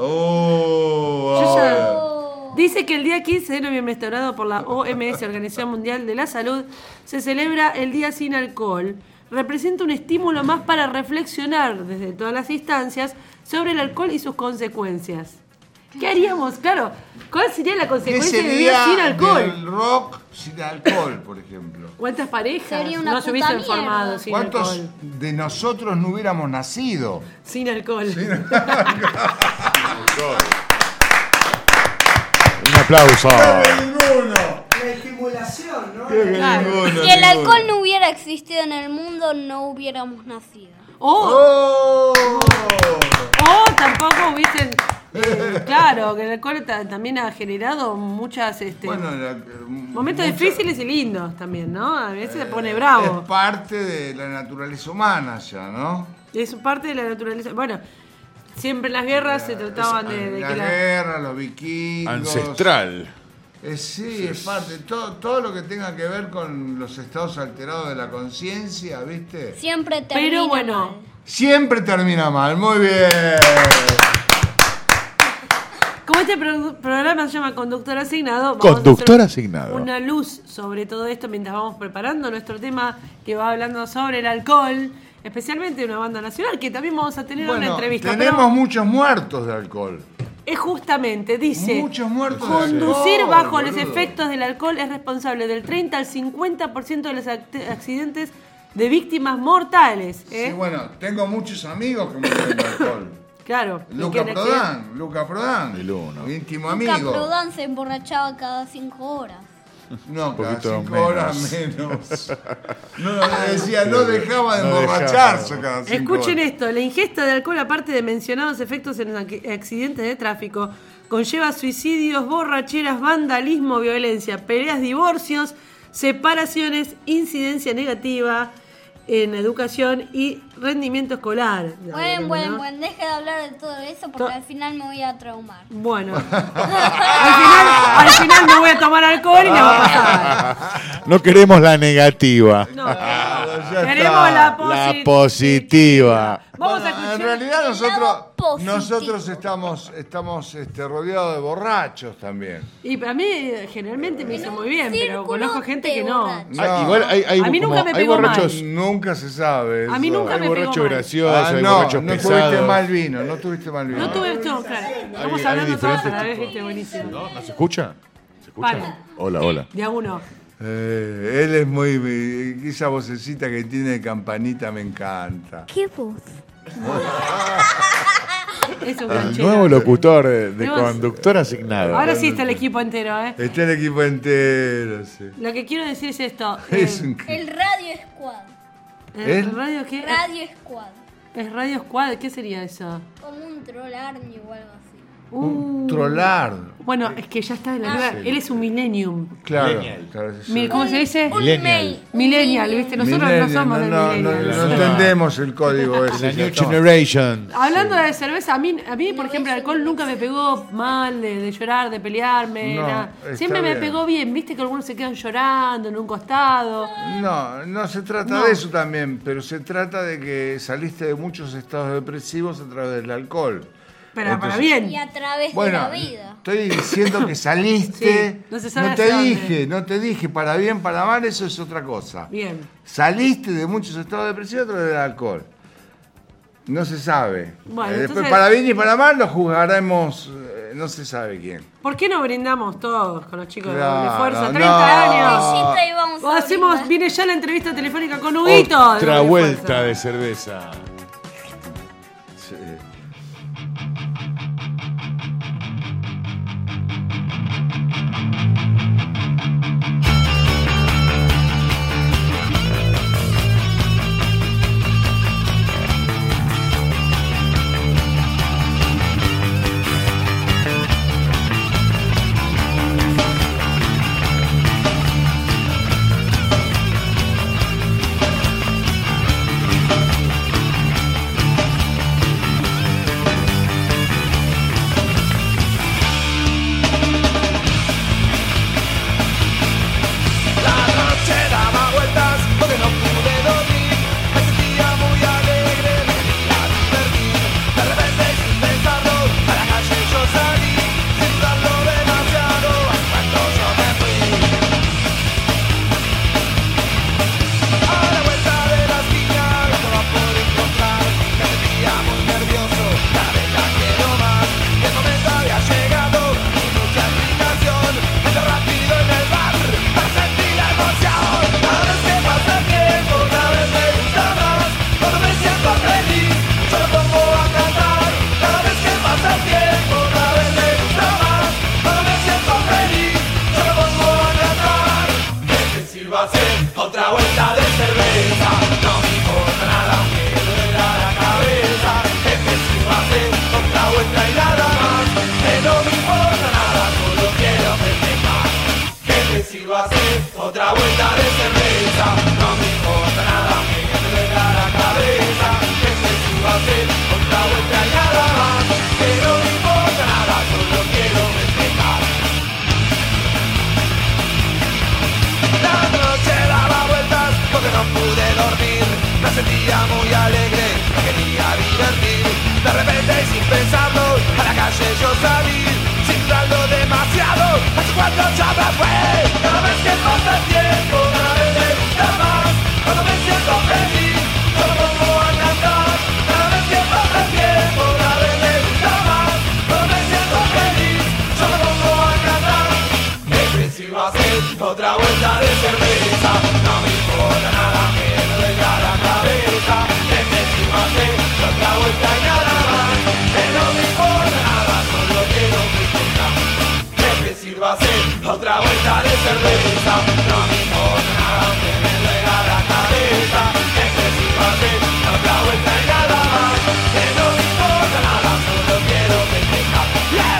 Oh, Yo ya- Oh. Dice que el día quince de noviembre, instaurado por la O M S, Organización Mundial de la Salud, se celebra el Día Sin Alcohol. Representa un estímulo más para reflexionar desde todas las instancias sobre el alcohol y sus consecuencias. ¿Qué haríamos? Claro, ¿cuál sería la ¿Qué consecuencia de vivir sería sin alcohol? del rock sin alcohol, por ejemplo? ¿Cuántas parejas Sería una no se puta hubiesen mierda. formado sin ¿Cuántos alcohol? de nosotros no hubiéramos nacido? Sin alcohol. Un aplauso. Ninguno. La estimulación, ¿no? Claro. Si el alcohol no hubiera existido en el mundo, no hubiéramos nacido. O, ¡Oh! o tampoco hubiesen Eh, claro, que el alcohol ta- también ha generado muchas este, Bueno, la- momentos mucha- difíciles y lindos también, ¿no? A veces se pone Es bravo. parte de la naturaleza humana ya, ¿no? Es parte de la naturaleza. Bueno, siempre en las guerras se trataban de, de la que la... guerra, los vikingos. Ancestral. Eh, sí, es parte. Todo, todo lo que tenga que ver con los estados alterados de la conciencia, ¿viste? Siempre termina Pero bueno, mal. Siempre termina mal. Muy bien. como este pro- programa se llama Conductor Asignado, vamos Conductor a hacer asignado. una luz sobre todo esto mientras vamos preparando nuestro tema que va hablando sobre el alcohol, especialmente de una banda nacional, que también vamos a tener una Bueno, entrevista. tenemos pero muchos muertos de alcohol. es justamente, dice, Muchos muertos de conducir alcohol, bajo los boludo. efectos del alcohol es responsable del treinta al cincuenta por ciento de los act- accidentes de víctimas mortales. ¿eh? Sí, bueno, tengo muchos amigos que mueren de alcohol. Claro. Luca ¿quién es Prodan, Luca Prodan. El uno. Íntimo Nunca amigo. Prodan se emborrachaba cada cinco horas. No, Un cada poquito cinco menos. horas menos. No, decía, no dejaba de No emborracharse dejaba. cada cinco Escuchen horas. esto, la ingesta de alcohol, aparte de mencionados efectos en ac- accidentes de tráfico, conlleva suicidios, borracheras, vandalismo, violencia, peleas, divorcios, separaciones, incidencia negativa en educación y rendimiento escolar. Bueno, bueno, ¿no? bueno, deje de hablar de todo eso porque To- al final me voy a traumar. Bueno, al final, al final me voy a tomar alcohol y me va a pasar. No queremos la negativa. No, ya queremos está. la, La posi- positiva. Vamos Bueno, a escuchar. en realidad El nosotros, lado positivo. nosotros estamos, estamos este, rodeados de borrachos también. Y para mí eh, generalmente me hizo muy bien, pero círculo conozco gente de que no. borrachos. Ah, No. igual hay, hay, A mí nunca como- me hay pegó borrachos, Nunca se sabe. A mí eso. nunca hay me pegó borrachos mal. graciosos, Ah, hay no, borrachos no pesados. tuviste mal vino, no tuviste mal vino. No tuve esto, claro. Estamos hay hablando todos a diferentes la vez, tipos. viste, buenísimo. ¿No? ¿No se escucha? ¿Se escucha? Para. Hola, hola. De a uno. Eh, él es muy, muy- esa vocecita que tiene de campanita me encanta. ¿Qué voz? Es un El canchero. nuevo locutor de, de Tenemos- conductor asignado. Ahora sí está el equipo entero, ¿eh? Está el equipo entero, sí. Lo que quiero decir es esto. eh, Es un... El Radio Squad. ¿el ¿El? radio qué? Radio Squad. ¿Es Radio Squad? ¿Qué sería eso? Como un troll army o algo así. Uh, trolar. Bueno, es que ya está en la nueva. Él es un millennium. Claro. Millennial. claro, sí. Mi- ¿Cómo se dice? Un Millennial. mail. Millennial, ¿viste? Nosotros Millennial, no somos no, de no, no, millennial. no entendemos el código ese. La ya New estamos- Generation. Hablando de cerveza, a mí, a mí por ejemplo, el alcohol nunca me pegó mal, de, de llorar, de pelearme, No, nada. está Siempre me bien. pegó bien, viste que algunos se quedan llorando en un costado. No, no se trata No. de eso también, pero se trata de que saliste de muchos estados depresivos a través del alcohol. Pero Entonces- para bien. Y a través Bueno, de la vida. estoy diciendo que saliste. Sí, no se sabe no te hacia dónde. dije, no te dije, para bien, para mal, eso es otra cosa. Bien. Saliste de muchos estados depresivos a través del alcohol. No se sabe. Bueno, Eh, Después, entonces- para bien y para mal, lo juzgaremos, eh, no se sabe quién. ¿Por qué no brindamos todos con los chicos Claro, de Fuerza? no. treinta años. Besito y vamos O a hacemos, brindar. viene ya la entrevista telefónica con Huguito. de Otra Doble vuelta Fuerza. de cerveza. Sí. La noche daba vueltas porque no pude dormir. Me sentía muy alegre, me quería divertir. De repente, sin pensarlo, a la calle yo salí. Sin dudarlo demasiado, al cuarto yo me fui. A la vuelta de la esquina, no estaba por encontrar. Me sentía muy nervioso, cada vez la quiero más. Y el momento había llegado, sin mucha explicación. Entré rápido en el bar, para sentir la emoción. Cada vez que pasa el tiempo, cada vez me gusta más. Cuando me siento feliz, yo lo pongo a cantar. Cada vez que pasa el tiempo, cada vez me gusta más. Cuando me siento feliz, yo lo pongo a cantar. Que te sirvase otra vuelta de cerveza. No me importa nada, aunque duela la cabeza. Que te sirvase otra vuelta y nada más. sirva hacer otra vuelta de cerveza. No me importa nada, que me duela la cabeza. Que se sirva hacer otra vuelta y nada más. Que no me importa nada, solo quiero festejar. La noche daba vueltas porque no pude dormir. Me sentía muy alegre, me quería divertir. De repente y sin pensarlo, a la calle yo salí. Sin dudarlo demasiado, hace cuando ya me fue. Cada vez que pasa el tiempo, cada vez me gusta más. Cuando me siento feliz, yo me pongo a cantar. Cada vez que pasa el tiempo, cada vez me gusta más. Cuando me siento feliz, yo me pongo a cantar. Es preciso hacer otra vuelta de cerveza. No me importa nada, que me duela la cabeza. Es preciso hacer otra vuelta y nada más. Que no me importa nada, solo quiero festejar. Que sirva hacer otra vuelta de cerveza. No me importa nada, que me duela la cabeza. Que sirva hacer otra vuelta y nada más. Que no me importa nada, solo quiero festejar. Yeah.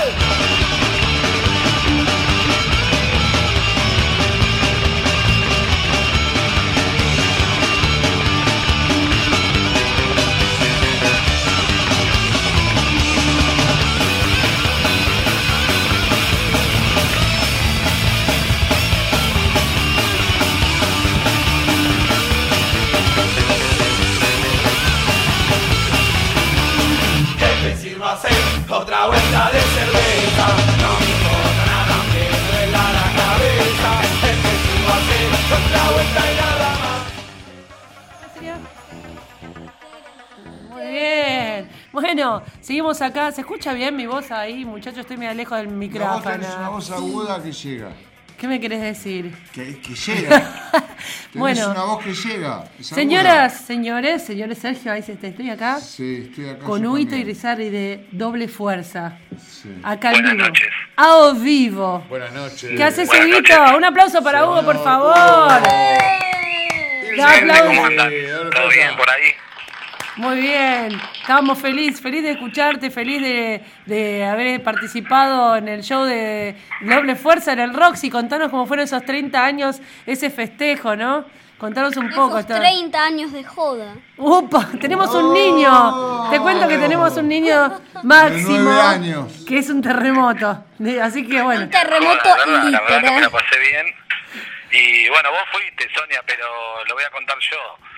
Hacer otra vuelta de cerveza. No me importa nada, que me duela la cabeza. Es que si va a hacer otra vuelta y nada más. Muy bien. Bueno, seguimos acá. ¿Se escucha bien mi voz ahí, muchachos? Estoy medio lejos del La voz micrófono. tenés una voz aguda que llega. ¿Qué me querés decir? Que, que llega. Tenés Bueno. una voz que llega. es Señoras, señores, señores Sergio, ahí se- estoy acá. aguda. Sí, estoy acá. Con yo Huguito también. Irizarry de Doble Fuerza. Sí. Acá en Buenas vivo. noches. A vivo. Buenas noches. ¿Qué haces, Buenas Huguito? noches. Un aplauso para Hugo, por favor. Da Gente, aplausos. ¿cómo andan? Sí, ahora ¿Todo está. bien por ahí? Muy bien. Estábamos feliz, feliz de escucharte, feliz de, de haber participado en el show de Doble Fuerza en el Roxy. Contanos cómo fueron esos treinta años, ese festejo, ¿no? Contanos un poco. Esos Está- treinta años de joda. ¡Upa! Tenemos un niño. Te cuento que tenemos un niño máximo. De nueve años. Que es un terremoto. De- Así que bueno. Un terremoto La verdad, la verdad que me la literal. pasé bien. Y bueno, vos fuiste, Sonia, pero lo voy a contar yo.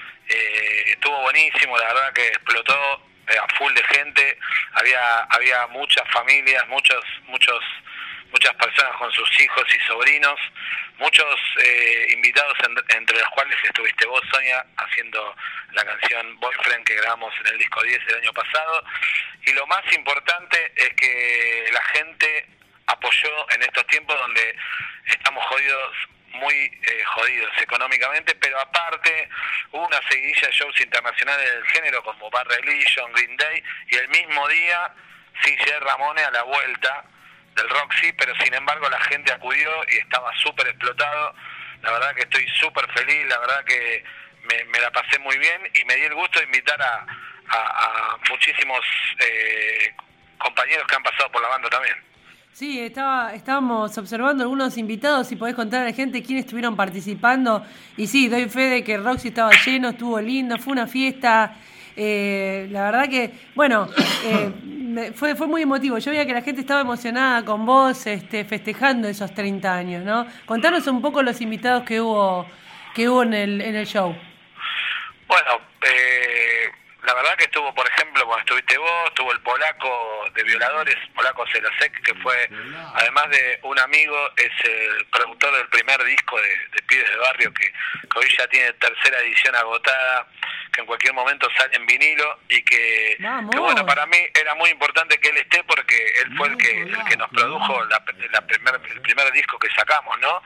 Eh, estuvo buenísimo, la verdad que explotó eh, a full de gente. Había había muchas familias, muchos muchos muchas personas con sus hijos y sobrinos, muchos eh, invitados en- entre los cuales estuviste vos, Sonia, haciendo la canción Boyfriend que grabamos en el disco diez el año pasado. Y lo más importante es que la gente apoyó en estos tiempos donde estamos jodidos, muy eh, jodidos económicamente, pero aparte hubo una seguidilla de shows internacionales del género como Bad Religion, Green Day, y el mismo día C J Ramone a la vuelta del Roxy, pero sin embargo la gente acudió y estaba súper explotado. La verdad que estoy súper feliz, la verdad que me, me la pasé muy bien y me di el gusto de invitar a, a, a muchísimos eh, compañeros que han pasado por la banda también. Sí, estaba, estábamos observando algunos invitados, si podés contar a la gente quiénes estuvieron participando. Y sí, doy fe de que Roxy estaba lleno, estuvo lindo, fue una fiesta. Eh, la verdad que, bueno, eh, me- fue, fue muy emotivo. Yo veía que la gente estaba emocionada con vos, este, festejando esos treinta años, ¿no? Contanos un poco los invitados que hubo, que hubo en el, en el show. Bueno, eh, la verdad que estuvo, por ejemplo, cuando estuviste vos, estuvo el polaco de Violadores, Polaco Celasek, que fue, además de un amigo, es el productor del primer disco de, de Pibes de Barrio, que, que hoy ya tiene tercera edición agotada, que en cualquier momento sale en vinilo, y que, ¡Vamos! que bueno, para mí era muy importante que él esté porque él fue el que, el que nos produjo la, la primer, el primer disco que sacamos, ¿no?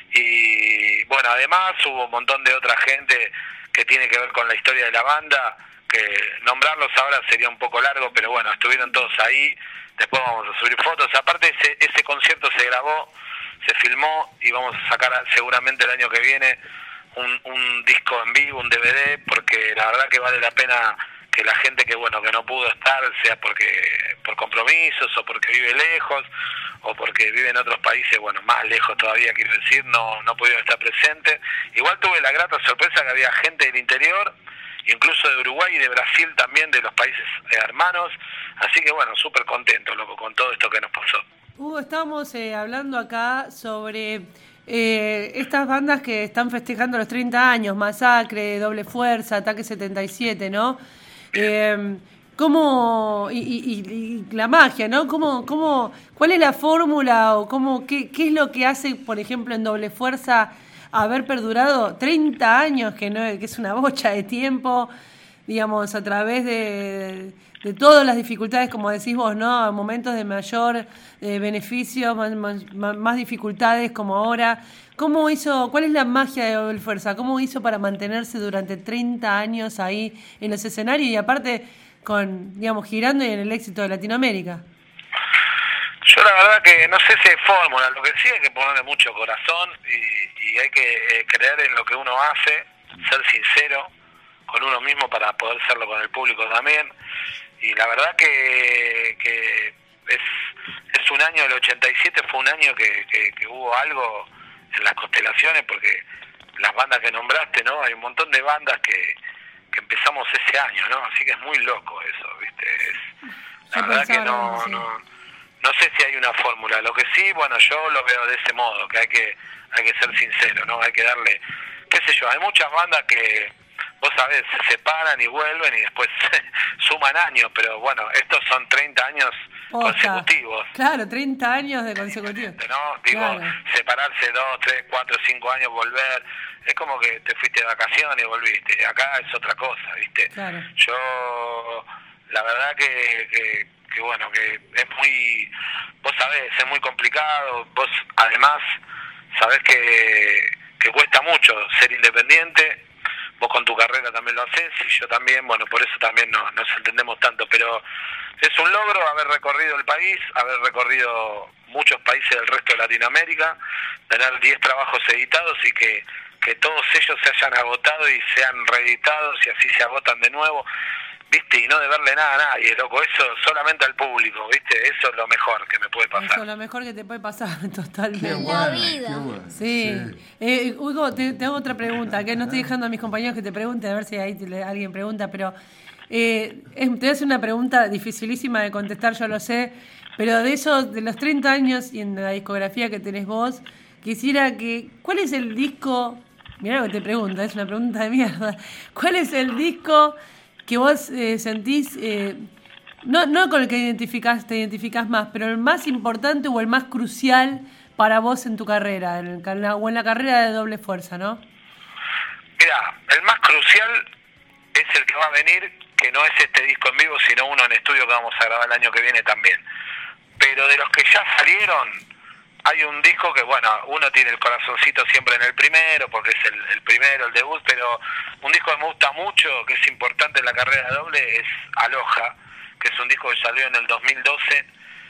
Y bueno, además hubo un montón de otra gente que tiene que ver con la historia de la banda, que nombrarlos ahora sería un poco largo, pero bueno, estuvieron todos ahí. Después vamos a subir fotos. Aparte ese, ese concierto se grabó, se filmó y vamos a sacar seguramente el año que viene un, un disco en vivo, un D V D, porque la verdad que vale la pena que la gente que bueno que no pudo estar, sea porque por compromisos o porque vive lejos o porque vive en otros países, bueno, más lejos todavía quiero decir, no, no pudieron estar presentes. Igual tuve la grata sorpresa que había gente del interior, incluso de Uruguay y de Brasil también, de los países eh, hermanos, así que bueno, súper contento, loco, con todo esto que nos pasó. Hugo, estábamos eh, hablando acá sobre eh, estas bandas que están festejando los treinta años, Masacre, Doble Fuerza, Ataque setenta y siete, ¿no? Eh, ¿Cómo, y, y, y la magia, ¿no? ¿Cómo, cómo, ¿Cuál es la fórmula o cómo, qué, qué es lo que hace, por ejemplo, en Doble Fuerza haber perdurado treinta años, que, no, que es una bocha de tiempo, digamos, a través de, de todas las dificultades, como decís vos, ¿no? A momentos de mayor eh, beneficio, más, más, más dificultades como ahora. ¿Cómo hizo, cuál es la magia de Doble Fuerza? ¿Cómo hizo para mantenerse durante treinta años ahí en los escenarios y aparte con, digamos, girando y en el éxito de Latinoamérica? Yo la verdad que no sé si hay fórmula, lo que sí hay que ponerle mucho corazón y, y hay que eh, creer en lo que uno hace, ser sincero con uno mismo para poder serlo con el público también. Y la verdad que, que es, es un año, el ochenta y siete fue un año que, que, que hubo algo en las constelaciones, porque las bandas que nombraste, ¿no? Hay un montón de bandas que, que empezamos ese año, ¿no? Así que es muy loco eso, ¿viste? Es, la verdad que no, no, no sé si hay una fórmula. Lo que sí, bueno, yo lo veo de ese modo, que hay que, hay que ser sincero, ¿no? Hay que darle, qué sé yo, hay muchas bandas que, vos sabés, se separan y vuelven y después suman años, pero bueno, estos son treinta años Oja. consecutivos. Claro, treinta años de consecutivos. ¿No? Digo, claro. Separarse dos, tres, cuatro, cinco años, volver, es como que te fuiste de vacaciones y volviste. Acá es otra cosa, ¿viste? Claro. Yo, la verdad que, que, que bueno, que es muy, vos sabés, es muy complicado, vos además sabés que, que cuesta mucho ser independiente. Vos con tu carrera también lo haces y yo también, bueno, por eso también no, nos entendemos tanto, pero es un logro haber recorrido el país, haber recorrido muchos países del resto de Latinoamérica, tener diez trabajos editados y que, que todos ellos se hayan agotado y sean reeditados y así se agotan de nuevo, ¿viste? Y no deberle nada a nadie, loco, eso solamente al público, ¿viste? Eso es lo mejor que me puede pasar. Eso es lo mejor que te puede pasar, totalmente. Qué En bueno, la vida. qué bueno. Sí. Sí. Eh, Hugo, te, te hago otra pregunta, que no estoy dejando a mis compañeros que te pregunten, a ver si ahí te, le- alguien pregunta, pero eh, es- te voy a hacer una pregunta dificilísima de contestar, yo lo sé, pero de esos, de los treinta años y en la discografía que tenés vos, quisiera que, ¿cuál es el disco, mirá lo que te pregunto, es una pregunta de mierda, ¿cuál es el disco que vos eh, sentís, eh, no, no con el que identificás, te identificás más, pero el más importante o el más crucial para vos en tu carrera, en el- o en la carrera de Doble Fuerza, ¿no? Mira, el más crucial es el que va a venir, que no es este disco en vivo, sino uno en estudio que vamos a grabar el año que viene también. Pero de los que ya salieron, hay un disco que, bueno, uno tiene el corazoncito siempre en el primero, porque es el, el primero, el debut, pero un disco que me gusta mucho, que es importante en la carrera de Doble, es Aloha, que es un disco que salió en el dos mil doce,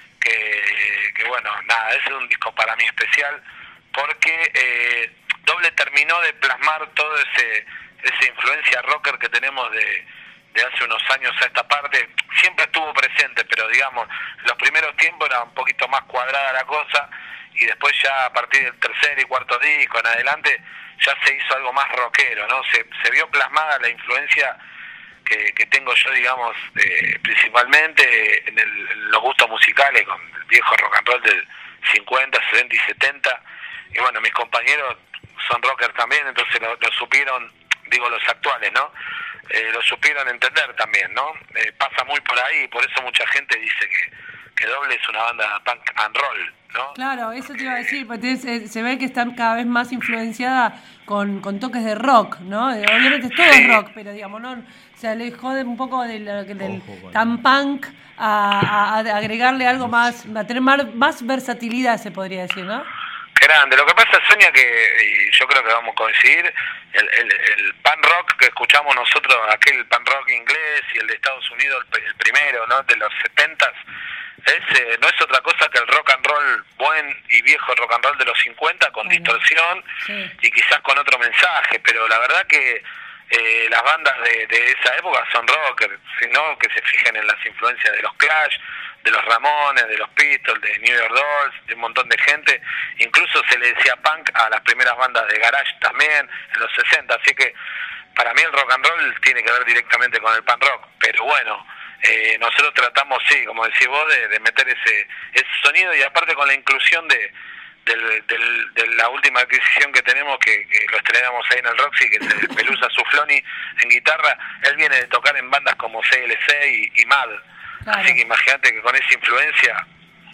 que, que bueno, nada, ese es un disco para mí especial, porque eh, Doble terminó de plasmar todo ese esa influencia rocker que tenemos de, de hace unos años a esta parte. Siempre estuvo presente, pero digamos, los primeros tiempos era un poquito más cuadrada la cosa, y después ya a partir del tercer y cuarto disco en adelante ya se hizo algo más rockero, ¿no? Se, se vio plasmada la influencia que, que tengo yo, digamos, eh, principalmente en, el, en los gustos musicales, con el viejo rock and roll del cincuenta, sesenta y setenta, y bueno, mis compañeros son rockers también, entonces lo, lo supieron, digo los actuales, ¿no? Eh, lo supieron entender también, ¿no? Eh, pasa muy por ahí, por eso mucha gente dice que, que Doble es una banda punk and roll, ¿no? Claro, eso te iba a decir, porque se, se ve que está cada vez más influenciada con, con toques de rock, ¿no? Eh, Obviamente es todo Sí. rock, pero digamos, ¿no? Se alejó de un poco de lo que- del Ojo con tan punk a, a- a agregarle algo más, a tener más, más versatilidad, se podría decir, ¿no? Grande. Lo que pasa, Sonia, que y yo creo que vamos a coincidir, el, el, el punk rock que escuchamos nosotros, aquel punk rock inglés y el de Estados Unidos, el, el primero, ¿no? De los setentas, es, eh, no es otra cosa que el rock and roll buen y viejo rock and roll de los cincuenta, con Bueno, distorsión sí. y quizás con otro mensaje, pero la verdad que eh, las bandas de, de esa época son rockers, sino que se fijen en las influencias de los Clash, de los Ramones, de los Pistols, de New York Dolls, de un montón de gente. Incluso se le decía punk a las primeras bandas de garage también, en los sesenta, así que para mí el rock and roll tiene que ver directamente con el punk rock, pero bueno, eh, nosotros tratamos, sí, como decís vos, de, de meter ese, ese sonido, y aparte con la inclusión de, del, del, de la última adquisición que tenemos, que, que lo estrenamos ahí en el Roxy, que es el Pelusa Sufloni en guitarra. Él viene de tocar en bandas como C L C y, y M A D, claro. Así que imagínate que con esa influencia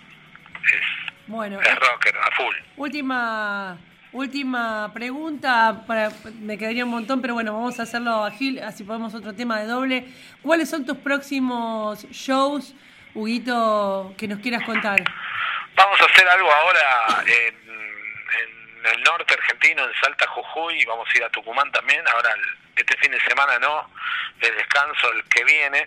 es, bueno, es rocker a full. Última... Última pregunta, para, me quedaría un montón, pero bueno, vamos a hacerlo ágil, así podemos otro tema de doble. ¿Cuáles son tus próximos shows, Huguito, que nos quieras contar? Vamos a hacer algo ahora en, en el norte argentino, en Salta, Jujuy, y vamos a ir a Tucumán también. Ahora, este fin de semana no, de descanso el que viene.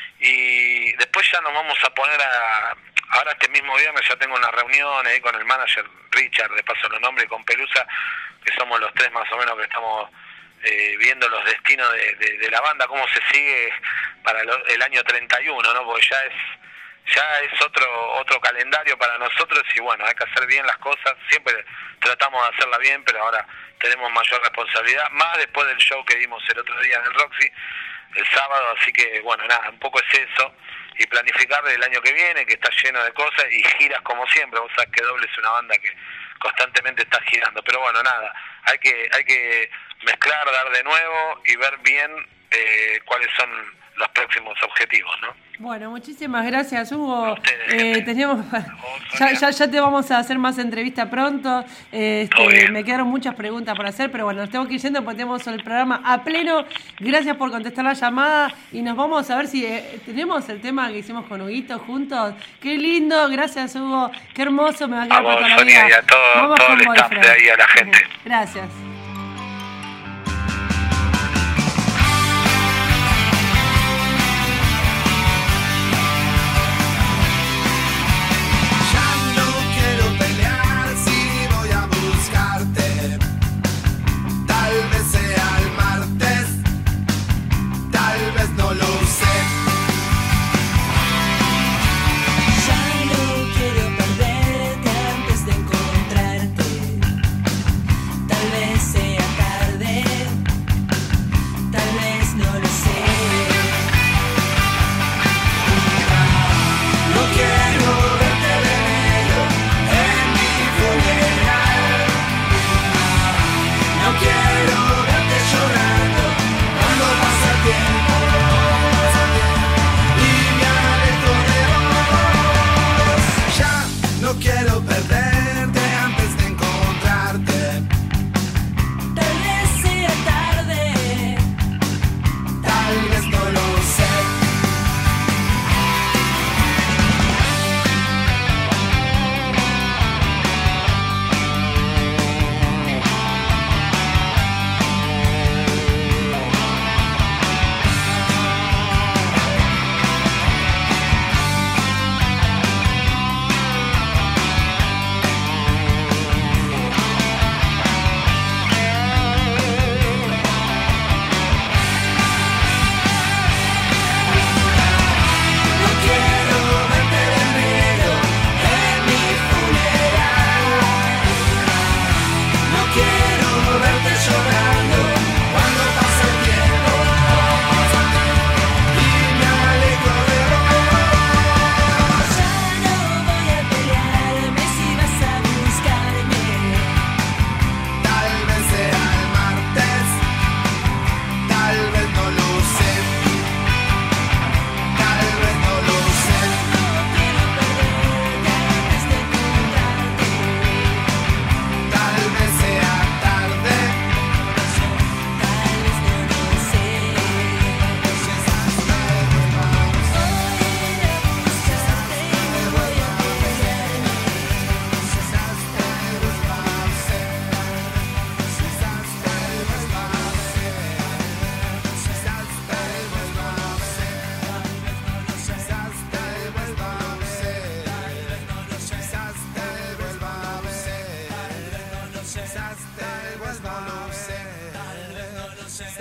Y después ya nos vamos a poner a... Ahora este mismo viernes ya tengo una reunión ahí con el manager Richard, de paso los nombres, y con Pelusa, que somos los tres más o menos que estamos eh, viendo los destinos de, de, de la banda, cómo se sigue para lo, el año treinta y uno, ¿no? Porque ya es ya es otro otro calendario para nosotros, y bueno, hay que hacer bien las cosas. Siempre tratamos de hacerla bien, pero ahora tenemos mayor responsabilidad, más después del show que dimos el otro día en el Roxy, el sábado, así que bueno, nada, un poco es eso. Y planificar el año que viene, que está lleno de cosas, y giras como siempre. Vos sabés que Doble es una banda que constantemente está girando, pero bueno, nada, hay que hay que mezclar, dar de nuevo y ver bien eh, cuáles son los próximos objetivos, ¿no? Bueno, muchísimas gracias, Hugo. Eh, teníamos, ya, ya, ya te vamos a hacer más entrevista pronto. Este, me quedaron muchas preguntas por hacer, pero bueno, nos tengo que ir yendo porque tenemos el programa a pleno. Gracias por contestar la llamada y nos vamos a ver si eh, tenemos el tema que hicimos con Huguito juntos. Qué lindo, gracias, Hugo. Qué hermoso, me va a quedar para toda la vida. Y a todo, todo el staff de ahí, a la gente. Gracias. Tal vez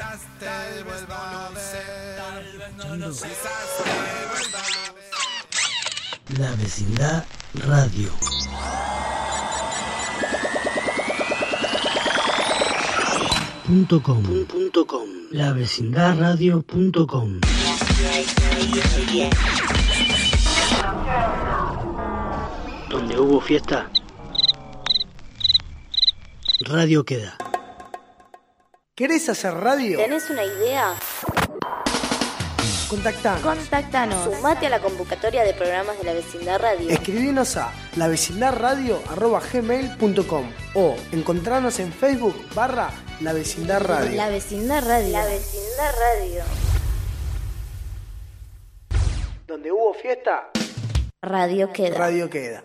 Quizás te vuelva a ver. Tal vez no lo sé. Quizás te vuelva a ver. La Vecindad Radio. Punto com. Punto com. La Vecindad Radio punto com. Donde hubo fiesta, radio queda. ¿Querés hacer radio? ¿Tenés una idea? Contactanos. Contactanos. Sumate a la convocatoria de programas de La Vecindad Radio. Escribinos a lavecindadradio arroba gmail punto com o encontrarnos en Facebook barra La Vecindad Radio. La Vecindad Radio. La Vecindad Radio. Donde hubo fiesta, Radio queda. radio queda.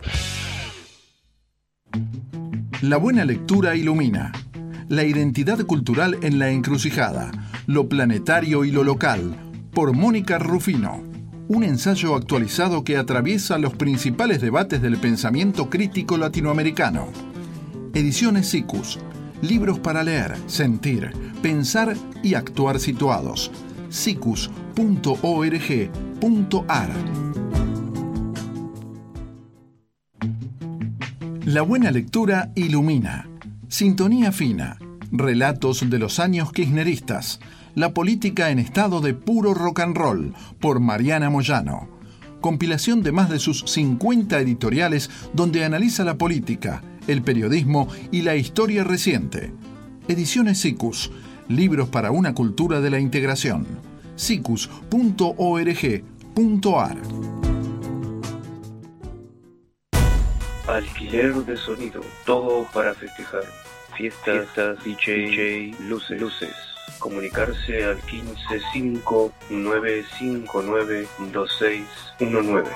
La buena lectura ilumina. La identidad cultural en la encrucijada. Lo planetario y lo local. Por Mónica Rufino. Un ensayo actualizado que atraviesa los principales debates del pensamiento crítico latinoamericano. Ediciones Sikus. Libros para leer, sentir, pensar y actuar situados. sikus punto org punto ar. La buena lectura ilumina. Sintonía fina. Relatos de los años kirchneristas. La política en estado de puro rock and roll, por Mariana Moyano. Compilación de más de sus cincuenta editoriales donde analiza la política, el periodismo y la historia reciente. Ediciones Sikus. Libros para una cultura de la integración. sikus punto org punto ar. Alquiler de sonido, todo para festejar. Fiestas, Fiestas D J, D J, luces, luces. Comunicarse al quince cinco nueve cinco nueve dos seis uno nueve.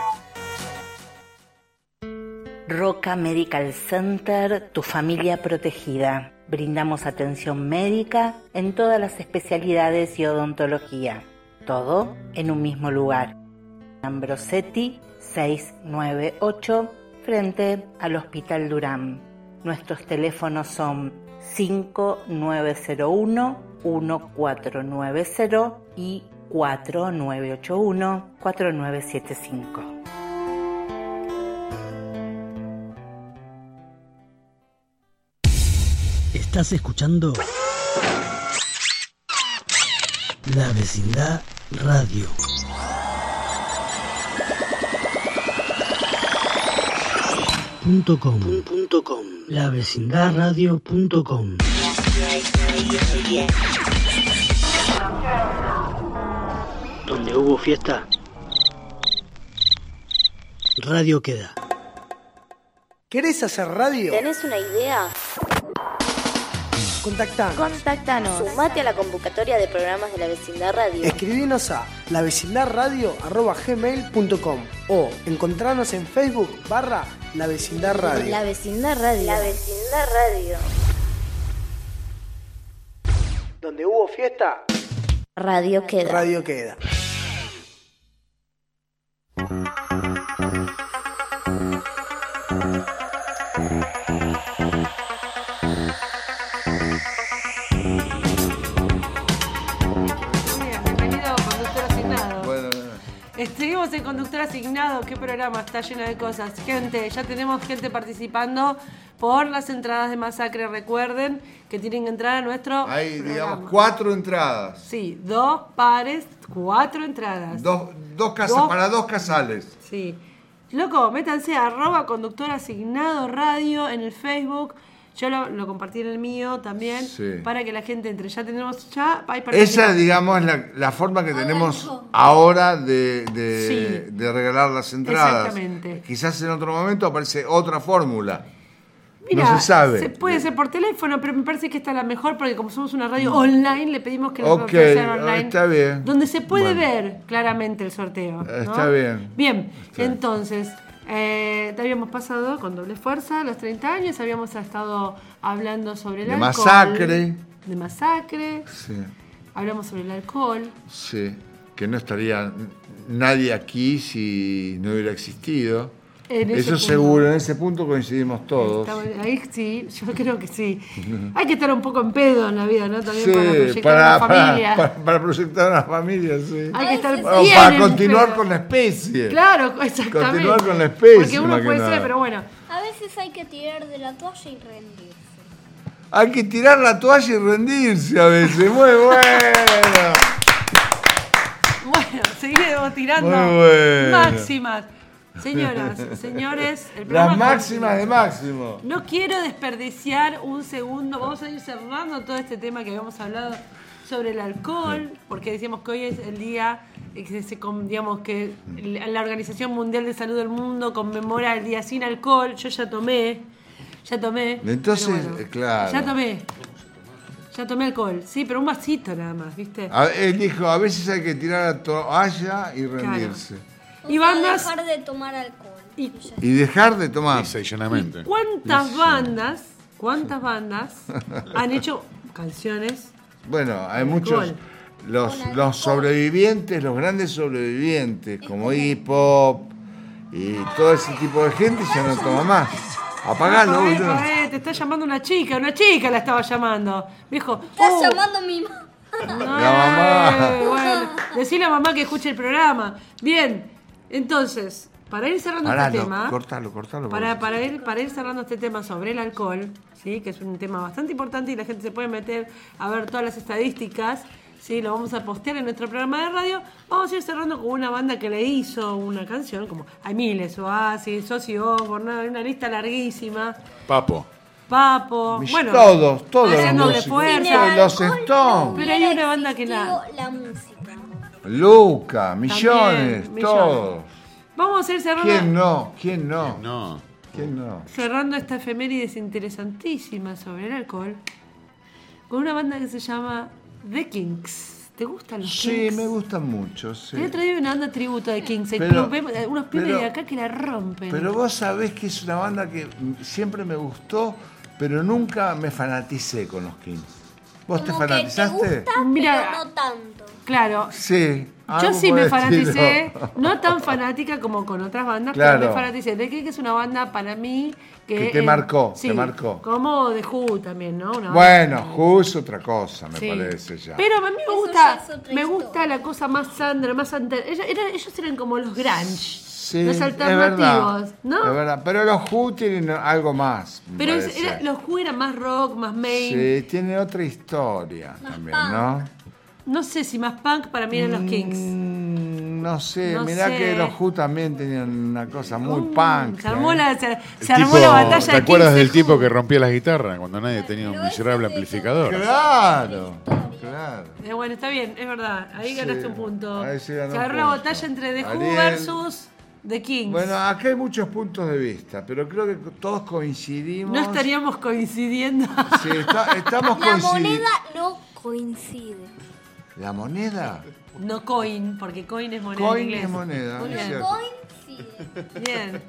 Roca Medical Center, tu familia protegida. Brindamos atención médica en todas las especialidades y odontología. Todo en un mismo lugar. Ambrosetti seiscientos noventa y ocho, frente al Hospital Durán. Nuestros teléfonos son cinco nueve cero uno uno cuatro nueve cero y cuatro nueve ocho uno cuatro nueve siete cinco. Estás escuchando La Vecindad Radio. Punto com. Punto com. La Vecindad Radio punto com. Donde hubo fiesta, radio queda. ¿Querés hacer radio? ¿Tenés una idea? Contactanos. Contactanos. Sumate a la convocatoria de programas de La Vecindad Radio. Escribinos a lavecindadradio arroba gmail punto com o encontrarnos en Facebook barra La Vecindad Radio. La Vecindad Radio. La Vecindad Radio. Donde hubo fiesta, Radio queda. radio queda. Seguimos en Conductor Asignado. ¿Qué programa? Está lleno de cosas. Gente, ya tenemos gente participando por las entradas de Masacre. Recuerden que tienen que entrar a nuestro Hay, programa. digamos, cuatro entradas. Sí, dos pares, cuatro entradas. Dos, dos casas, Dos- para dos casales. Sí. Loco, métanse a arroba Conductor Asignado Radio en el Facebook. Yo lo, lo compartí en el mío también, Sí. para que la gente entre. Ya tenemos, ya hay Esa, digamos, es la, la forma que tenemos ahora de, de, Sí. de regalar las entradas. Exactamente. Quizás en otro momento aparece otra fórmula. Mira, no se sabe. Se puede hacer por teléfono, pero me parece que esta es la mejor porque como somos una radio online, le pedimos que nos Ok, sea online. está bien. Donde se puede Bueno. ver claramente el sorteo. ¿no? Está bien. Bien, Está bien. entonces, eh, te habíamos pasado con doble fuerza los treinta años, habíamos estado hablando sobre el De alcohol. masacre. De masacre. Sí, Hablamos sobre el alcohol. sí. Que no estaría nadie aquí si no hubiera existido. En ese Eso punto. seguro, en ese punto coincidimos todos. Está- Ahí sí, yo creo que sí. Hay que estar un poco en pedo en la vida, ¿no? También Sí, para proyectar para, una para, familia. para- para proyectar una familia, sí. Hay que estar O bien para en continuar pedo. con la especie. Claro, exactamente. Continuar con la especie, Porque uno más que puede nada. ser, pero bueno. A veces hay que tirar de la toalla y rendirse. Hay que tirar la toalla y rendirse a veces. Muy bueno. Bueno, seguimos tirando Muy bueno. máximas. Señoras, señores, el programa Las máximas de Máximo. No quiero desperdiciar un segundo. Vamos a ir cerrando todo este tema que habíamos hablado sobre el alcohol, porque decíamos que hoy es el día que se, con- digamos que la Organización Mundial de Salud del Mundo conmemora el día sin alcohol. Yo ya tomé, ya tomé. Entonces, pero bueno, eh, claro. Ya tomé. Ya tomé alcohol. Sí, pero un vasito nada más, ¿viste? A- él dijo, a veces hay que tirar la toalla y rendirse. Y bandas. dejar de tomar alcohol. Y, Y dejar de tomar. Lisa y llanamente. ¿Cuántas bandas, cuántas bandas han hecho canciones? Bueno, hay Con muchos. alcohol. Los, los sobrevivientes, los grandes sobrevivientes, como Iggy Pop y todo ese tipo de gente, ya no toma más. Apagalo, Apagá, boludo. apagá, te está llamando una chica, una chica la estaba llamando. Me dijo, Estás "Oh, llamando a mi mamá. La mamá. eh, bueno, decile a mamá que escuche el programa. Bien, entonces, para ir cerrando Pará, este lo- tema, cortalo, cortalo. para, porque- para, ir, para ir cerrando este tema sobre el alcohol, ¿sí? Que es un tema bastante importante y la gente se puede meter a ver todas las estadísticas, ¿sí? Lo vamos a postear en nuestro programa de radio. Vamos a ir cerrando con una banda que le hizo una canción, como hay miles, Oasis, Ozzy Osbourne, una, una lista larguísima. Papo. Papo, Mis- bueno, todos, todos hacen los doble músicos. fuerza. Los Stones. Pero hay una banda que la... La música. Luca, millones, También, todos. Vamos a ir cerrando, ¿Quién no? ¿Quién no? No. ¿Quién no? cerrando esta efemérides interesantísima sobre el alcohol con una banda que se llama The Kinks. ¿Te gustan los Sí, Kinks? me gustan mucho, sí. El otro día vi una banda tributo de Kinks, el Pero- club, vemos, eh, unos pibes pero- de acá que la rompen. Pero vos sabés que es una banda que mm, siempre me gustó, pero nunca me fanaticé con los Kings. ¿Vos te Como que te fanatizaste? gusta, Mira, pero no tanto. Claro, Sí. yo algo sí por me el fanaticé, estilo. no tan fanática como con otras bandas, Claro. pero me fanaticé. The Kinks es una banda para mí que... Que te eh, marcó, sí, te marcó. Como The Who también, ¿no? Una banda Bueno, que- Who es otra cosa, me Sí. parece ya. Pero a mí me Eso gusta, ya es otra me historia. gusta la cosa más under, más under. Ellos, era- ellos eran como los grunge, Sí, los es alternativos, verdad, ¿no? Es verdad, pero los Who tienen algo más. me Pero es- parece. era- los Who eran más rock, más main. Sí, tiene otra historia también, ¿no? No sé si más punk, para mí eran los Kings. Mm, no sé, No mirá sé. que los Who también tenían una cosa muy Mm, punk. Se armó ¿eh? la, se, El se armó tipo- la batalla ¿Te de acuerdas Kings del y tipo Who. que rompía las guitarras cuando nadie tenía un miserable amplificador? Claro, claro. Eh, bueno, está bien, es verdad. Ahí ganaste Sí, un punto. ahí sí ganó Se un agarró la punto. batalla entre The Who Ariel. versus The Kings. Bueno, acá hay muchos puntos de vista, pero creo que todos coincidimos. no estaríamos coincidiendo. Sí, está- estamos La coincidiendo. moneda no coincide. ¿La moneda? No coin, porque coin es moneda Coin en inglés. es moneda, Muy es bien. cierto. Coincide. Bien.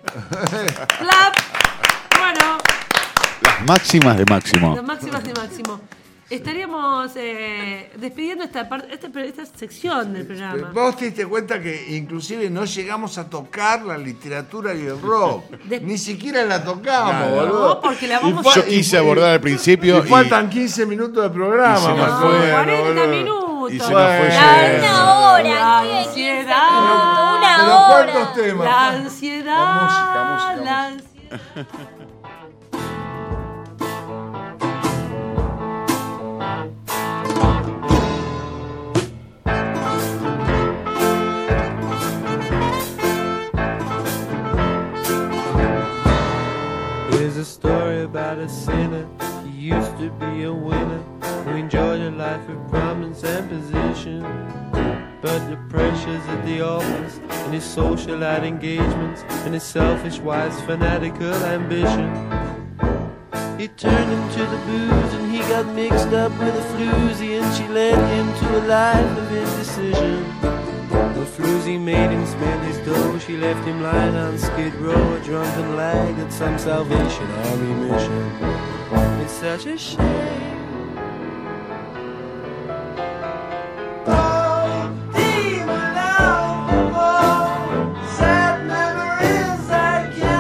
Clap. Bueno, Las máximas de Máximo. las máximas de Máximo. Estaríamos eh, despidiendo esta parte, esta, esta sección del programa. Vos te diste cuenta que inclusive no llegamos a tocar la literatura y el rock. De- Ni siquiera la tocamos, Nada. boludo. No, porque la Y vamos fa- Yo quise abordar al principio Y y, faltan quince minutos de programa, y se me más o fue. menos, cuarenta boludo. minutos. y se nos fue Bueno. yendo. Una hora. La ¿qué? ansiedad. Una Pero hora. ¿cuántos temas? La ansiedad. Con música, música, la música. ansiedad. Here's a story about a sinner. He used to be a winner who enjoyed a life of prominence and position. But the pressures at the office and his socialite engagements and his selfish, wise, fanatical ambition. He turned him to the booze and he got mixed up with a floozy, and she led him to a life of indecision. The floozy made him spend his dough. She left him lying on Skid Row, a drunken lag at some Salvation Army mission. It's such a shame. Oh, demon alcohol, sad memories I can't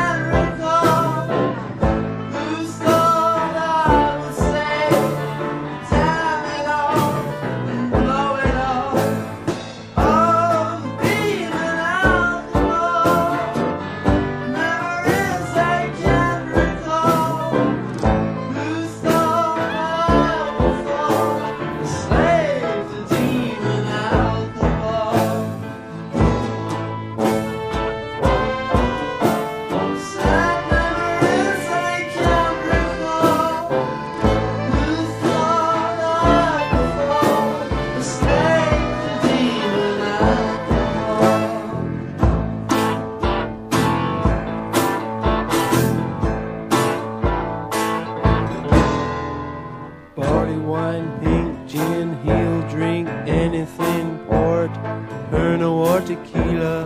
wine, pink gin, he'll drink anything, port, Pernod or tequila,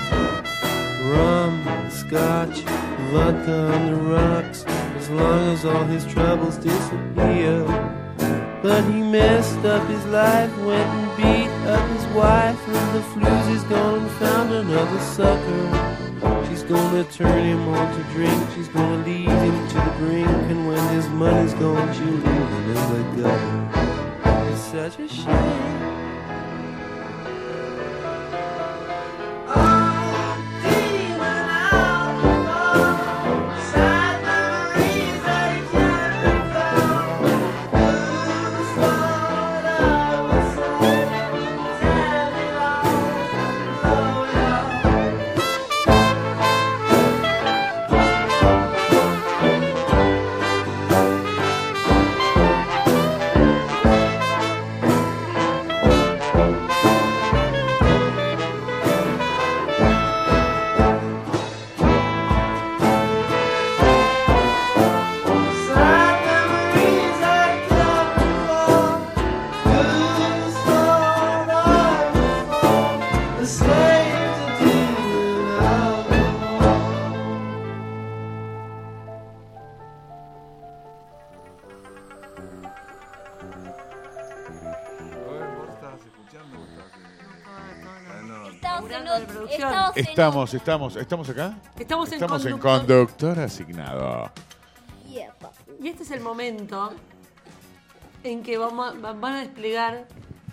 rum, scotch, vodka on the rocks, as long as all his troubles disappear. But he messed up his life, went and beat up his wife, and the floozy's gone and found another sucker. She's gonna turn him on to drink, she's gonna lead him to the brink, and when his money's gone, she'll leave him in the gutter. It's such a shame. Estamos, estamos, ¿estamos acá? Estamos en Estamos en conductor. conductor asignado. Y este es el momento en que vamos, a- van a desplegar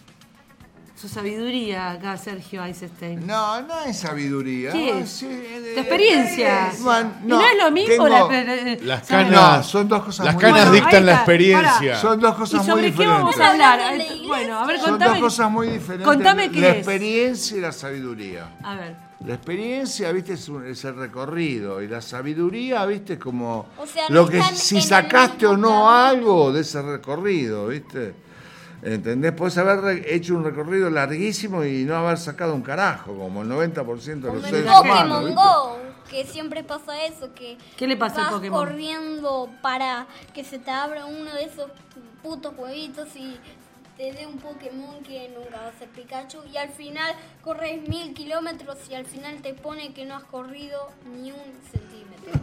su sabiduría acá, Sergio Eisenstein. No, no es sabiduría. ¿Qué no, es? sí, eh, Tu experiencia. Man, ¿Y no es lo mismo? tengo- la- la- Las ¿sabes? canas, No, son dos cosas las muy canas diferentes. dictan la Ahí está, experiencia. pará. Son dos ¿Y cosas muy sobre qué diferentes. vamos a hablar? Bueno, a ver, Son contame. dos cosas muy diferentes. Contame qué la es. experiencia y la sabiduría. A ver. La experiencia, viste, es, un- es el recorrido. Y la sabiduría, viste, es como O sea, no lo que están si en el sacaste o mismo no camino. algo de ese recorrido, viste. ¿Entendés? Podés haber re- hecho un recorrido larguísimo y no haber sacado un carajo, como el noventa por ciento de los Como en seres humanos. Pokémon ¿viste? Go, que siempre pasa eso, que ¿Qué le pasa al vas Pokémon? corriendo para que se te abra uno de esos putos huevitos y te dé un Pokémon que nunca va a ser Pikachu, y al final corres mil kilómetros y al final te pone que no has corrido ni un centímetro.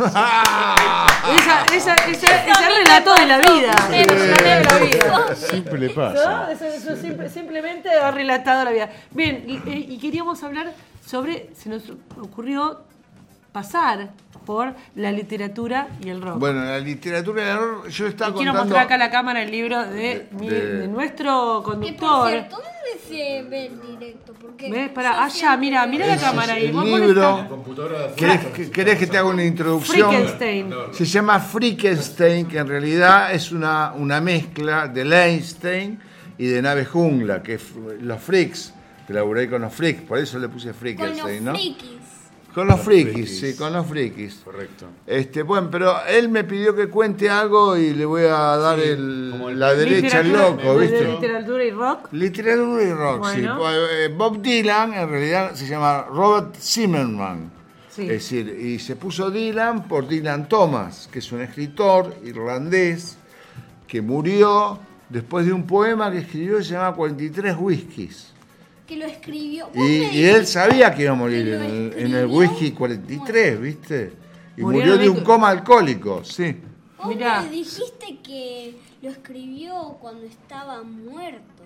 Esa, esa, esa, ese relato de la vida. Sí, Relato de la vida. Siempre le ¿No? pasa. Eso, eso simple- simplemente ha relatado la vida. Bien, y, y queríamos hablar sobre, se nos ocurrió pasar por la literatura y el rock. Bueno, la literatura y el horror, yo estaba Y quiero contando... mostrar acá a la cámara el libro de, mi- de- de nuestro Que por conductor. cierto, ¿dónde se ve el directo? Porque ¿Ves? Para yo allá, siempre- mira, mira la Ese cámara es ahí. el Vos libro. molestás. ¿Querés, que- querés que te haga una introducción? Frankenstein. Se llama Frankenstein, que en realidad es una, una mezcla de Einstein y de Nave Jungla, que es los freaks, que laburé con los freaks, por eso le puse Con los Frankenstein, ¿no? frikis. Con los Los frikis, frikis. sí, con los frikis. Correcto. Este, bueno, pero él me pidió que cuente algo y le voy a dar el- como el- la derecha al Literatura- loco, de- ¿viste? de literatura y rock. Literatura y rock, Bueno. sí. Eh, Bob Dylan en realidad se llama Robert Zimmerman. Sí. Es decir, y se puso Dylan por Dylan Thomas, que es un escritor irlandés que murió después de un poema que escribió que se llama cuarenta y tres whiskies. Que lo escribió. Y, ¿Vos me y dijiste él sabía que iba a morir que lo en el, en escribió? el whisky cuarenta y tres, ¿viste? Y Murió murió en de el- un coma alcohólico, sí. Vos Mirá. me dijiste que lo escribió cuando estaba muerto.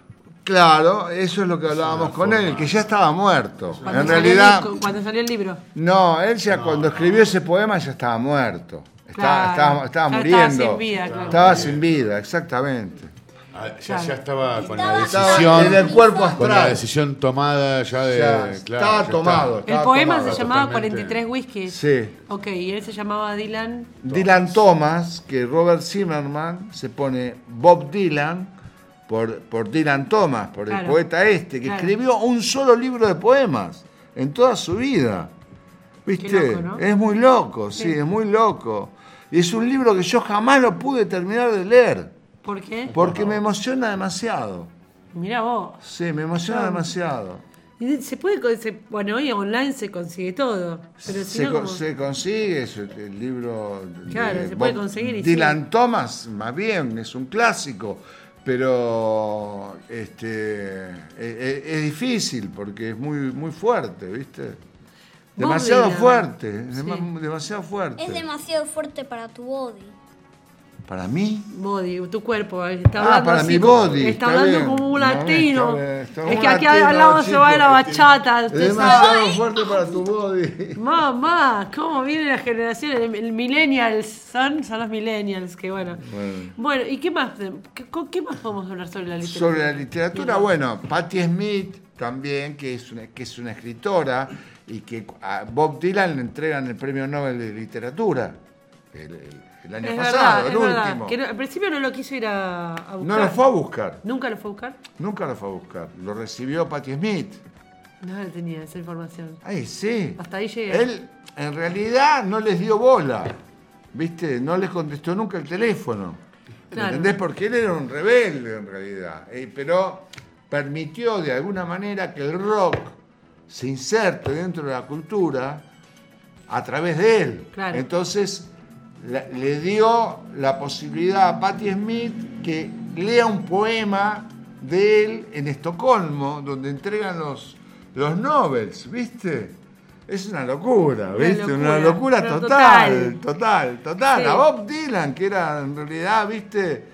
Claro, eso es lo que hablábamos con él, que ya estaba muerto. Cuando En salió el realidad, disco, cuando salió el libro. no, él ya cuando escribió ese poema ya estaba muerto. Estaba, Claro. estaba, estaba Ya muriendo. estaba sin vida, claro. Estaba sin vida, exactamente. Ah, ya, Claro. ya estaba con Estaba- la Estaba decisión. en el cuerpo Con la astral. decisión tomada ya de. Ya, claro, estaba ya tomado. El Estaba poema tomado, se llamaba totalmente. cuarenta y tres whiskies. Sí. Ok, y él se llamaba Dylan. Dylan Thomas, que Robert Zimmerman se pone Bob Dylan por, por Dylan Thomas, por el Claro. poeta este, que Claro. escribió un solo libro de poemas en toda su vida. ¿Viste? Qué loco, ¿no? Es muy loco, sí, Sí. es muy loco. Y es un libro que yo jamás lo pude terminar de leer, ¿Por qué? porque me emociona demasiado. Mirá vos. Sí, me emociona Claro. demasiado. Y se puede, con- se- bueno, hoy online se consigue todo. Pero si Se, no, con- como- se consigue es el libro Claro, de se puede Bob conseguir y Dylan sí. Thomas, más bien, es un clásico, pero este es, es- es difícil porque es muy muy fuerte, ¿viste? Demasiado Dylan. fuerte, es Sí. dema- demasiado fuerte. Es demasiado fuerte para tu body. Para mí. Body, tu cuerpo. Está Ah, hablando para así mi como- body, Está está hablando bien. como un No, latino. está bien, está Es un que aquí latino, al lado se chico. va de la bachata. Es usted demasiado sabe. fuerte para tu body. Mamá, ¿cómo viene la generación? El, el millennials son, son los millennials, que bueno. Bueno. Bueno, ¿y qué más? ¿Qué, qué más podemos hablar sobre la literatura? Sobre la literatura, bueno, Patti Smith también, que es una, que es una escritora y que a Bob Dylan le entregan el premio Nobel de Literatura el, el- el año Es pasado, verdad, el es verdad. último. Que no- al principio no lo quiso ir a, a buscar. No lo fue a buscar, ¿Nunca lo fue a buscar? nunca lo fue a buscar. Lo recibió Patti Smith. No la tenía esa información. Ay, sí. Hasta ahí llegué. Él en realidad no les dio bola, ¿viste? No les contestó nunca el teléfono. Claro. ¿Entendés? Porque él era un rebelde en realidad. Eh, pero permitió de alguna manera que el rock se inserte dentro de la cultura a través de él. Claro. Entonces la- le dio la posibilidad a Patti Smith que lea un poema de él en Estocolmo, donde entregan los, los Nobels, ¿viste? Es una locura, Una ¿viste? locura, Una locura pero total, total. total, total. Sí. A Bob Dylan, que era en realidad, ¿viste?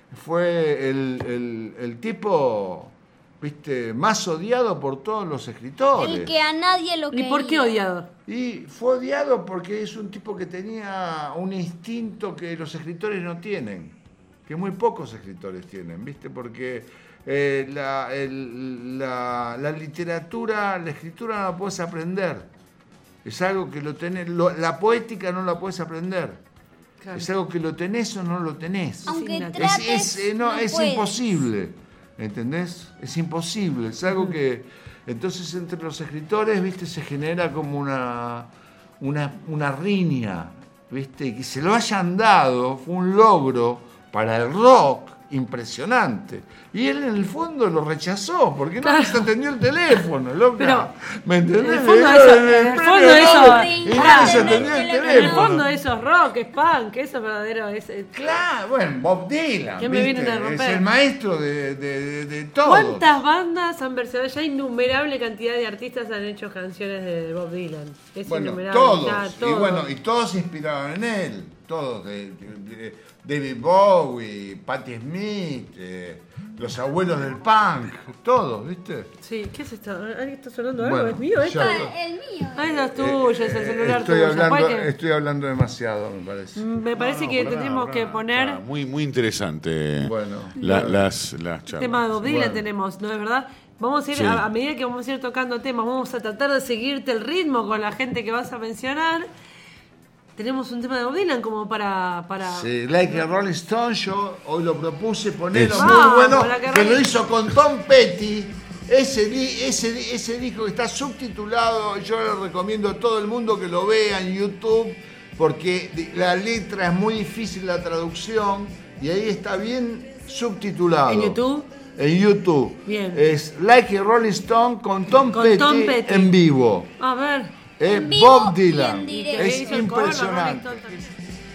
Fue el, el- el tipo, ¿viste? Más odiado por todos los escritores. El que a nadie lo quería. ¿Y por qué odiado? Y fue odiado porque es un tipo que tenía un instinto que los escritores no tienen, que muy pocos escritores tienen, ¿viste? Porque eh, la, el- la- la literatura, la escritura no la puedes aprender. Es algo que lo tenés, lo- la poética no la puedes aprender. Claro. Es algo que lo tenés o no lo tenés. Aunque Es- trates, es, eh, no, no es puedes. imposible, ¿entendés? Es imposible, es algo que... Entonces entre los escritores, ¿viste? Se genera como una, una, una riña, ¿viste? Y que se lo hayan dado fue un logro para el rock impresionante. Y él en el fondo lo rechazó, porque no les atendió el teléfono, loca. Pero, ¿Me entendés? En el fondo Le eso, dieron en el premio fondo eso, Nobel y no pará, les atendió el en el teléfono. fondo eso es rock, es punk, eso es verdadero. Es, es- Claro, bueno, Bob Dylan, ¿Qué me ¿viste? vienen a romper? Es el maestro de, de, de, de todo. ¿Cuántas bandas han versionado? Ya innumerable cantidad de artistas han hecho canciones de Bob Dylan. Es Bueno, innumerable. todos. ya, Y todo. bueno, y todos se inspiraron en él. Todos. de- de- de- David Bowie, Patti Smith, eh, los abuelos del punk, todos, ¿viste? Sí, ¿qué es esto? ¿Alguien está sonando algo? Bueno, ¿Es mío esto? ya. Ah, el mío. Ah, eso es tuyo, es el Eh, celular estoy tuyo. hablando, ¿Cuál que- estoy hablando demasiado, me parece. Me parece que tendríamos que poner Ah, muy, muy interesante. Bueno. la- Bueno. las, las el charlas. tema de Bob Dylan Bueno. tenemos, ¿no es verdad? Vamos a ir, Sí. a, a medida que vamos a ir tocando temas, vamos a tratar de seguirte el ritmo con la gente que vas a mencionar. Tenemos un tema de Bob Dylan como para... para... Sí, Like a Rolling Stone, yo hoy lo propuse ponerlo Es- muy Vamos, bueno, Like a que lo Rolling- hizo con Tom Petty. Ese, di- ese, ese disco que está subtitulado, yo le recomiendo a todo el mundo que lo vea en YouTube, porque di- la letra es muy difícil, la traducción, y ahí está bien subtitulado. ¿En YouTube? En YouTube. Bien. Es Like a Rolling Stone con Tom, Con Petty, Tom Petty. en vivo. A ver. Eh, En vivo Bob y Dylan. en directo. Es hizo el cover, los Rolling impresionante. Stones también.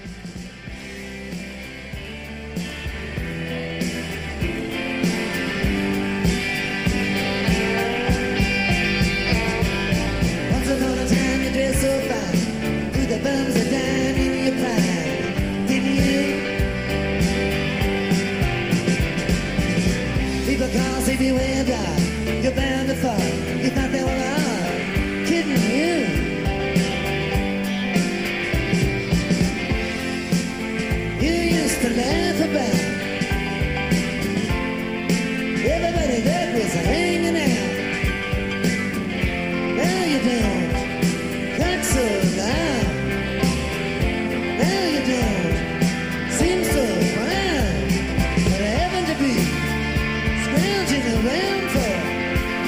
Once upon a time you dressed so fine, threw the bums of dime in your pride, didn't you? People call, say beware, God, you're bound to fall. You thought they were all kidding you. You used to laugh about everybody that was hanging out. Now you don't crack so loud. Now you don't seem so proud. But I happen to be scrounging around for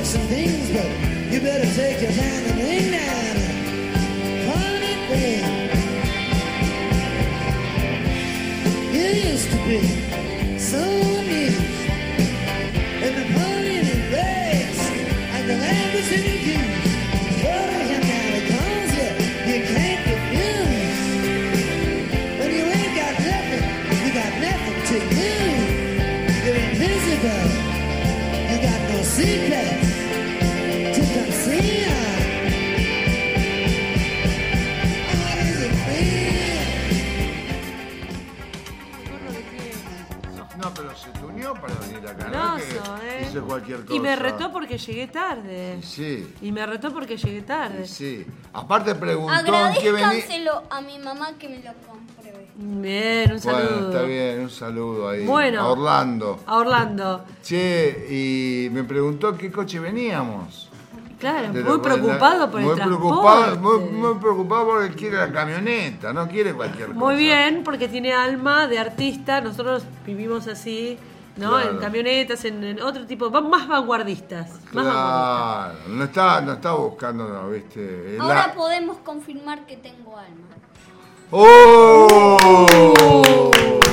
some things, but you better take your time and lean down. Funny thing, you used to be so amused, and the party and the rags, and the language in your youth. Boy, you now it calls you, you can't refuse. When you ain't got nothing, you got nothing to lose. You're invisible, you got no secrets to conceal. How does it feel? No, pero se tuneó para venir acá. No, ¿no? Que ¿eh? hizo cualquier cosa. Y me retó porque llegué tarde. Sí. Y me retó porque llegué tarde. Sí. Aparte preguntó en qué venía. Agradezcanselo a mi mamá que me lo compruebe. Bien, un saludo. Bueno, está bien, un saludo ahí. Bueno. A Orlando. A Orlando. Che, y me preguntó qué coche veníamos. Claro, De muy lo- preocupado por muy el preocupado, transporte. muy, muy preocupado porque él quiere la camioneta, no quiere cualquier cosa. Muy bien, porque tiene alma de artista. Nosotros vivimos así, ¿no? Claro. En camionetas, en, en otro tipo, va- más vanguardistas. Más vanguardistas. Claro, no está, no está buscando, no, ¿viste? Es Ahora la- podemos confirmar que tengo alma. ¡Oh!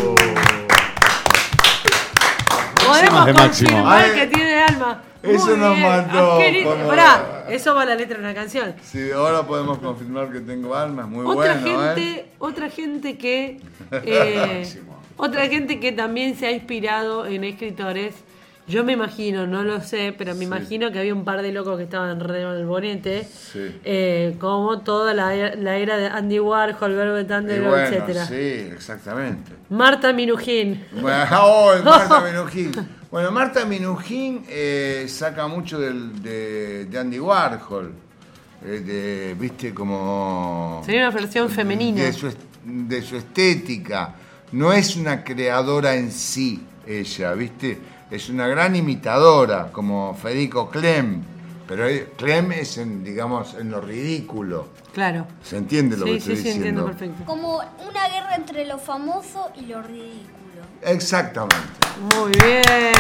Podemos de Máximo. confirmar Ay, que tiene alma. eso Muy nos bien. mató, Ah, querido- como- Pará, eso va a la letra de una canción. Sí, ahora podemos confirmar que tengo alma, es muy Otra bueno, gente, ¿eh? otra gente que eh, otra gente que también se ha inspirado en escritores. Yo me imagino, no lo sé, pero me imagino que había un par de locos que estaban re en el bonete, Sí. eh, como toda la, la era de Andy Warhol, Velvet Y Underground, bueno, etcétera. sí, exactamente. Marta Minujín. Bueno, oh, Marta Minujín. Bueno, Marta Minujín eh, saca mucho del, de, de Andy Warhol. Eh, de, viste, como... Sería una versión femenina. De su, est- de su estética. No es una creadora en sí, ella, viste. Es una gran imitadora, como Federico Clem. Pero eh, Clem es, en, digamos, en lo ridículo. Claro. ¿Se entiende lo Sí, que estoy sí, sí, diciendo? entiendo perfecto. Como una guerra entre lo famoso y lo ridículo. Exactamente. Muy bien.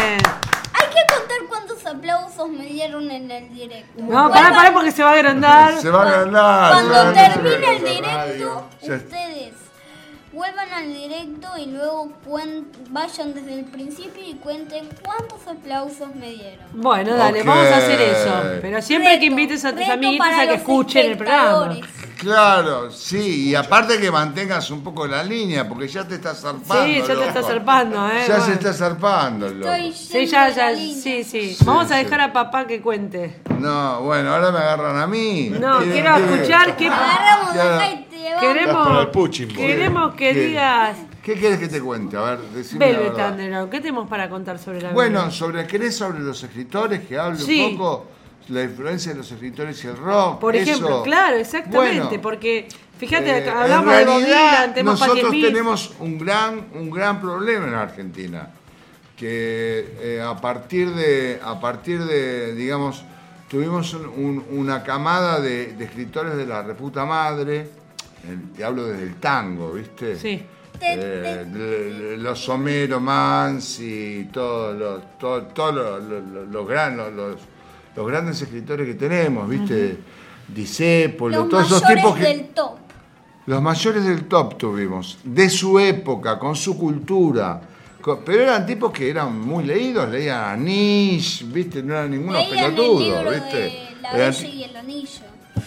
Hay que contar cuántos aplausos me dieron en el directo. No, pará, pará porque se va a agrandar. Se va a agrandar. Cuando se va a agrandar. termine el directo, Ya- ustedes vuelvan al directo y luego cuen- vayan desde el principio y cuenten cuántos aplausos me dieron. Bueno, dale, Ok. vamos a hacer eso. Pero siempre Reto, que invites a tus reto amiguitos para a que los escuchen el programa. espectadores. Claro, sí, y aparte que mantengas un poco la línea, porque ya te estás zarpando. Sí, ya te loco. estás zarpando, ¿eh? Ya Bueno. se está zarpando, loco. Estoy Sí, ya, yendo a ya, la línea. sí, sí. Sí, Vamos a sí. dejar a papá que cuente. No, bueno, ahora me agarran a mí. No, ¿Quieren quiero que- escuchar qué... Agarramos Ya. acá y te llevamos. Para Queremos, el puching, boludo. queremos que ¿Qué? digas... ¿Qué quieres que te cuente? A ver, decime la Velvet verdad. Underground, ¿qué tenemos para contar sobre la Bueno, Velvet? sobre ¿querés sobre los escritores? Que hable Sí. un poco la influencia de los escritores y el rock. Por ejemplo, eso. claro, exactamente, Bueno, porque fíjate, Eh, hablamos en de Bob realidad, Dylan, tenemos Patti nosotros Smith. tenemos un gran, un gran problema en Argentina, que eh, a partir de, a partir de, digamos, tuvimos un- un- una camada de, de escritores de la reputa madre, el- te hablo desde el tango, ¿viste? Sí. Eh, de- de- los Homero Mansi, todos los, todo- todos los, los- los- los gran- los- los- los grandes escritores que tenemos, ¿viste? Discépolo, Los todos esos mayores tipos que... del top. Los mayores del top tuvimos, de su época, con su cultura. Co- Pero eran tipos que eran muy leídos, leían a Nietzsche, ¿viste? No eran ningunos Leían el pelotudos, libro ¿viste? de La Eran, Bella y el Anillo.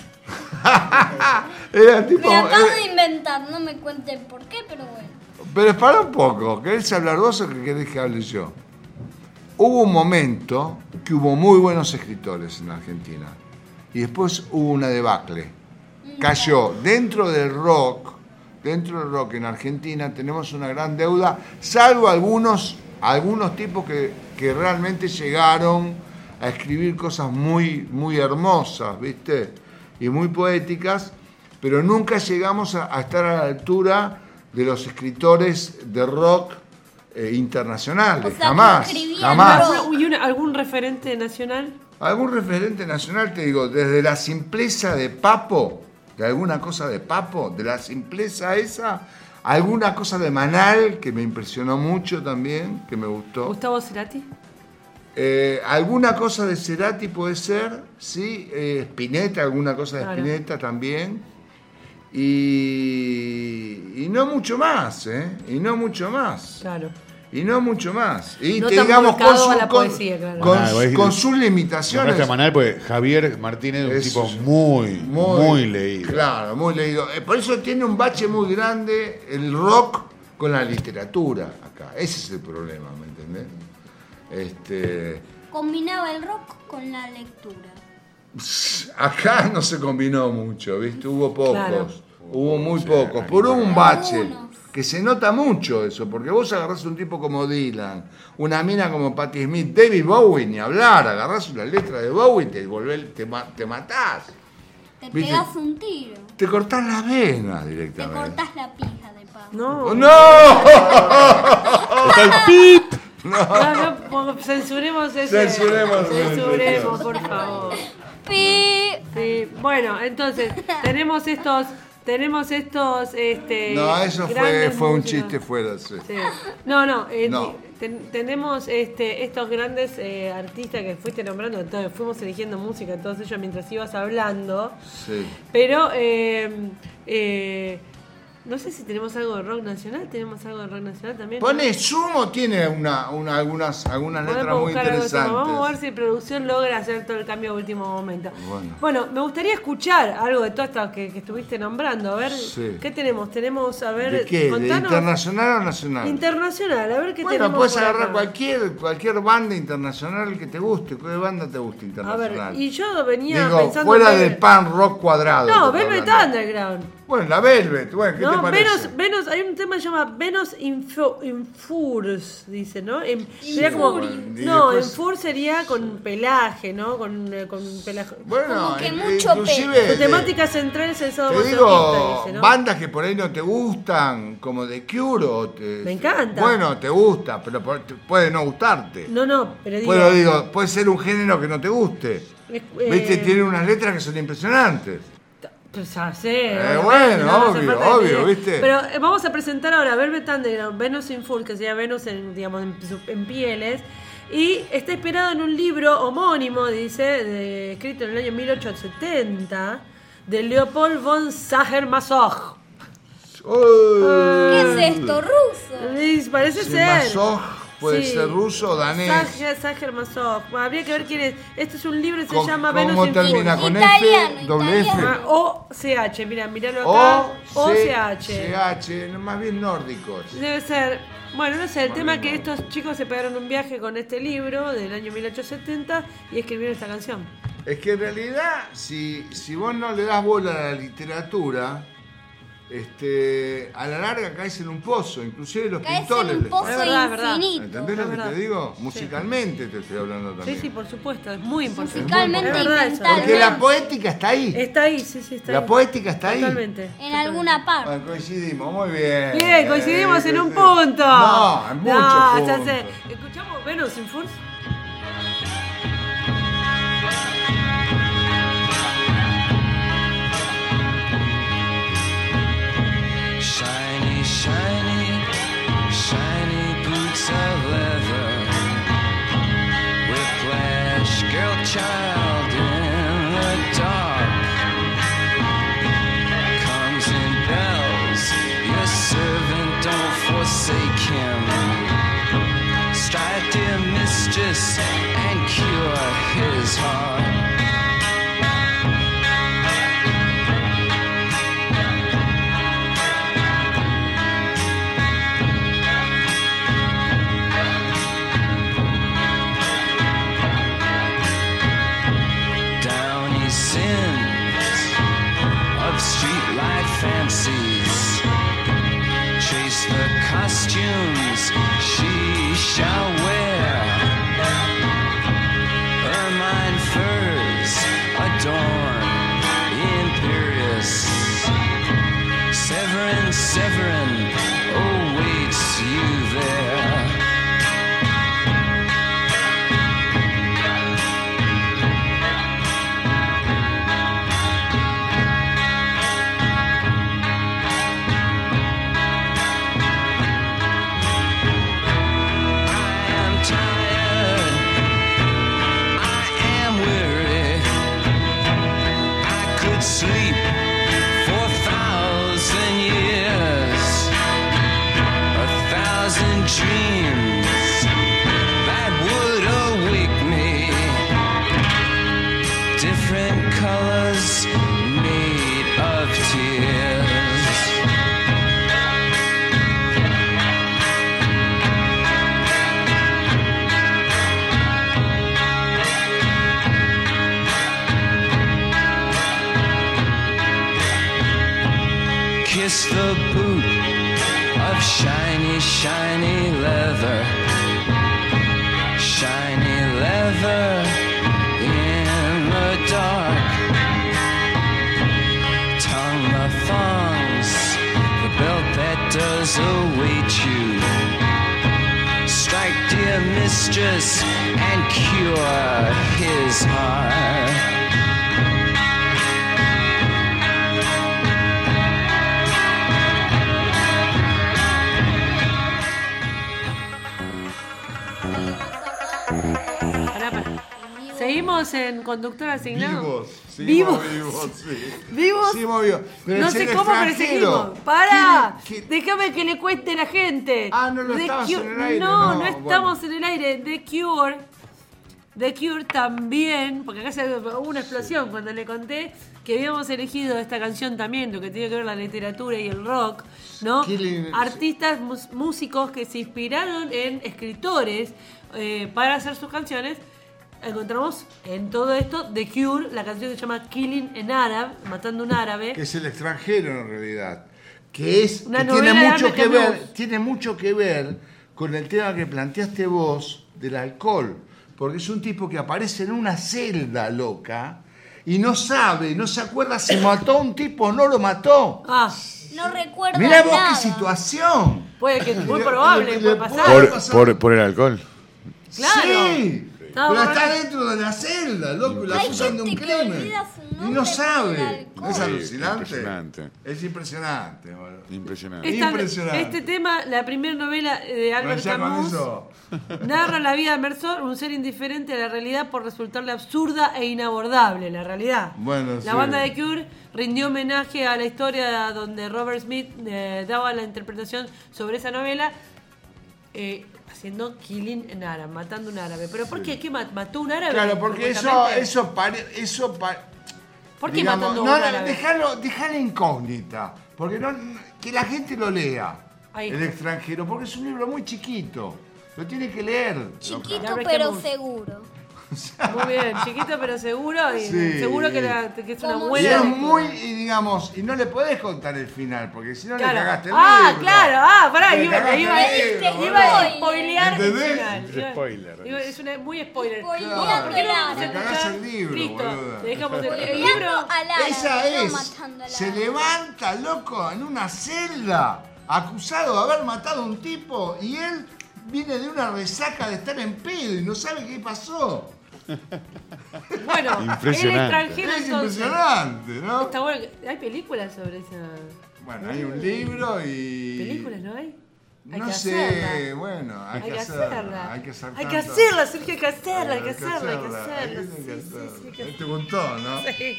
eran tipos... Me acabo era- de inventar, no me cuenten por qué, pero bueno. Pero espera un poco, ¿querés hablar vos o que querés que hable yo? Hubo un momento que hubo muy buenos escritores en Argentina. Y después hubo una debacle. Cayó dentro del rock, dentro del rock en Argentina tenemos una gran deuda, salvo algunos, algunos tipos que, que realmente llegaron a escribir cosas muy, muy hermosas, ¿viste? Y muy poéticas, pero nunca llegamos a, a estar a la altura de los escritores de rock eh, internacionales. O sea, que jamás, escribían jamás. rock. ¿Y una- algún referente nacional? Algún referente nacional, te digo, desde la simpleza de Papo, de alguna cosa de Papo, de la simpleza esa, alguna cosa de Manal, que me impresionó mucho también, que me gustó. ¿Gustavo Cerati? Eh, alguna cosa de Cerati puede ser, sí. Eh, Spinetta, alguna cosa de Claro. Spinetta también. Y, y no mucho más, ¿eh? Y no mucho más. Claro. Y no mucho más. Y No te tan digamos con, volcado a su- la con- poesía, claro. con- Manal, vos con dijiste- sus limitaciones. Nombraste a Manal, porque Javier Martínez es un Es tipo muy, muy, leído. Claro, muy leído. Eh, Por eso tiene un bache muy grande el rock con la literatura acá. Ese es el problema, ¿me entendés? Este, Combinaba el rock con la lectura. acá no se combinó mucho, ¿viste? Hubo pocos. Claro. Hubo muy pocos. Por un bache. Que se nota mucho eso, porque vos agarrás un tipo como Dylan, una mina como Patti Smith, David Bowie, ni hablar, agarrás una letra de Bowie y te, volvés, te, ma- te matás. Te ¿Viste? pegas un tiro. Te cortás las venas Te directamente. cortás la pija de paso. No. ¡No! Está el pip. No, no, po- censuremos ese. Censuremos ese. Censuremos, por favor. Pi. Sí, bueno, entonces, tenemos estos. Tenemos estos. Este, No, eso fue, grandes fue un músicos. chiste fuera. Sí. Sí. No, no, eh, No. ten- tenemos este, estos grandes eh, artistas que fuiste nombrando, entonces fuimos eligiendo música, todos ellos mientras ibas hablando, Sí. pero eh, eh, no sé si tenemos algo de rock nacional, tenemos algo de rock nacional también. Pone Sumo, tiene una, una, algunas, algunas letras Podemos muy buscar algo de eso. interesantes. Vamos a ver si producción logra hacer todo el cambio a último momento. Bueno. Bueno, me gustaría escuchar algo de todas estas que, que estuviste nombrando. A ver, Sí. ¿qué tenemos? Tenemos, a ver, ¿De qué? ¿De contanos. internacional o nacional? Internacional, a ver qué Bueno, tenemos. puedes por agarrar acá. cualquier, cualquier banda internacional que te guste. ¿Qué banda te gusta A internacional? ver, y yo venía Digo, pensando. fuera en del pan rock cuadrado. No, te estoy Velvet hablando. Underground. Bueno, la Velvet, bueno, ¿qué te No, parece? Venus, Venus, hay un tema que se llama Venus Info- Infurs, dice, ¿no? En, sería como, Infurious. no, Y después- Infur sería con pelaje, ¿no? Con, eh, con pelaje. Bueno, Como que eh, mucho inclusive Su de- temática central es el te sadomasoquista, digo, dice, ¿no? bandas que por ahí no te gustan, como The Cure. O te, Me encanta. Bueno, te gusta, pero por- te- puede no gustarte. No, no, pero digo. Pero digo, puede ser un género que no te guste. es- Viste, eh, tiene unas letras que son impresionantes. Pues ya sé. Eh, obviamente, bueno, no hace obvio, falta que obvio, te diga. ¿viste? Pero eh, vamos a presentar ahora Velvet Underground, Venus in Full, que sería Venus en, digamos, en, su- en pieles. Y está inspirado en un libro homónimo, dice, de- escrito en el año mil ochocientos setenta, de Leopold von Sacher-Masoch. ¿Qué es esto, ruso? Sí, parece Sí, ser. Masoch puede Sí. ser ruso o danés. Sacher, Sacher-Masoch. Bueno, habría que ver quién es. Este es un libro que se Con- llama ¿Cómo Venus in termina? Full. ¿Con Italiano, F, doble F? Ah, O C H, mira, miralo acá. O C H. C H, no, más bien nórdicos. Debe ser. Bueno, no sé, el Más tema es bien que estos chicos se pegaron un viaje con este libro del año mil ochocientos setenta y escribieron esta canción. Es que en realidad, si, si vos no le das bola a la literatura, este, a la larga caes en un pozo, inclusive los Caes pintores. en un les- pozo Es verdad, es verdad. infinito. ¿Entendés Es lo que verdad. te digo? Sí. Musicalmente te estoy hablando también. Sí, sí, por supuesto, es muy importante. Musicalmente Es verdad eso. inventado. Porque la poética está ahí. Está ahí, sí, sí, está La ahí. poética está ahí. Totalmente. En alguna parte. Bueno, coincidimos, muy bien. Bien, coincidimos en un Sí. punto. No, en muchos No, ya puntos. sé. ¿Escuchamos Venus in Force? Shiny, shiny, shiny boots of leather. Whiplash, girl child in the dark. Comes in bells, your servant, don't forsake him. Strike, dear mistress, and cure his heart. Downy sins of streetlight fancies. Chase the costumes she shall wear. Ermine furs adorn imperious. Severin, Severin awaits you there. dreams that would awake me. Different colors made of tears. Kiss the boot of shiny, shiny leather. Shiny leather in the dark. Tongue the thongs, the belt that does await you. Strike, dear mistress, and cure his heart. Seguimos en conductor asignado. Vivos, sí, vivos, vivos, sí. vivos. Sí, vivos. Pero No es sé el cómo, pero extranjero. seguimos. ¡Para! ¿Quién- Déjame que le cuente a la gente. Ah, no lo The estabas Cure- en el aire, No, no, no estamos en el aire. The Cure. The Cure también, porque acá se hubo una explosión cuando le conté que habíamos elegido esta canción también, lo que tiene que ver la literatura y el rock, ¿no? Killing- Artistas, mus- músicos que se inspiraron en escritores eh, para hacer sus canciones. Encontramos en todo esto The Cure, la canción que se llama Killing an Arab, matando a un árabe. Que es el extranjero en realidad. Que es Una que novela tiene de mucho Ernest que ver, Hemingway. tiene mucho que ver con el tema que planteaste vos del alcohol. Porque es un tipo que aparece en una celda loca y no sabe, no se acuerda si mató a un tipo o no lo mató. Ah, No recuerdo Mirá vos nada. qué situación. puede que es muy Le- probable, le- puede le pasar. puede- Por, por, por el alcohol. Claro. Sí. Estaba Pero borracho. está dentro de la celda, loco, y la Hay acusan de un gente que crimen. olvida su Y nombre no por sabe. el alcohol. Es Sí, alucinante. impresionante. Es impresionante, boludo. Impresionante. Esta- Impresionante. Este tema, la primera novela de Bueno, Albert ya con Camus, eso. narra la vida de Mercer, un ser indiferente a la realidad por resultarle absurda e inabordable la realidad. Bueno, la sí. banda de Cure rindió homenaje a la historia donde Robert Smith eh, daba la interpretación sobre esa novela, eh, haciendo Killing an Arab, matando un árabe. ¿Pero por qué? ¿Qué mat- mató un árabe? Claro, porque eso, supuestamente? eso, pare- eso pa- ¿Por qué digamos, matando a no, un árabe? Dejalo, dejalo incógnita, porque no, que la gente lo lea, Ahí. el extranjero, porque es un libro muy chiquito, lo tiene que leer. Chiquito Albert pero Camus. seguro. Muy bien, chiquito pero seguro, y Sí. seguro que, la- que es una Como Y buena es lectura. muy, y digamos, y no le podés contar el final, porque si no Claro. le cagaste el Ah, libro. claro, ah, pará, Le iba, cagaste iba, el libro, iba, iba a boludo. spoilear el ¿Entendés? final. Iba- Spoiler. iba- es una, muy spoiler. Spoileando ¿Por qué no el vamos a Le cagás escuchar? el libro, Listo, boluda. le dejamos el, el Spoileando libro. al árabe, Esa no es, matando al se árabe. levanta, loco, en una celda, acusado de haber matado a un tipo, y él viene de una resaca de estar en pedo y no sabe qué pasó. Bueno, el Impresionante. extranjero Es entonces. impresionante, ¿no? Está bueno. que- ¿Hay películas sobre esa? Bueno, hay un libro y... ¿Películas no hay? Hay No que sé, hacerla. bueno, hay, Hay que que hacerla. hacerla. Hay que hacer Hay que tanto. hacerla, Sergio, hay que hacerla, hay que Hay que hacerla, hay que hacerla, hacerla. hay que Sí, sí, hacerla. sí, que- Te gustó, ¿no? Sí.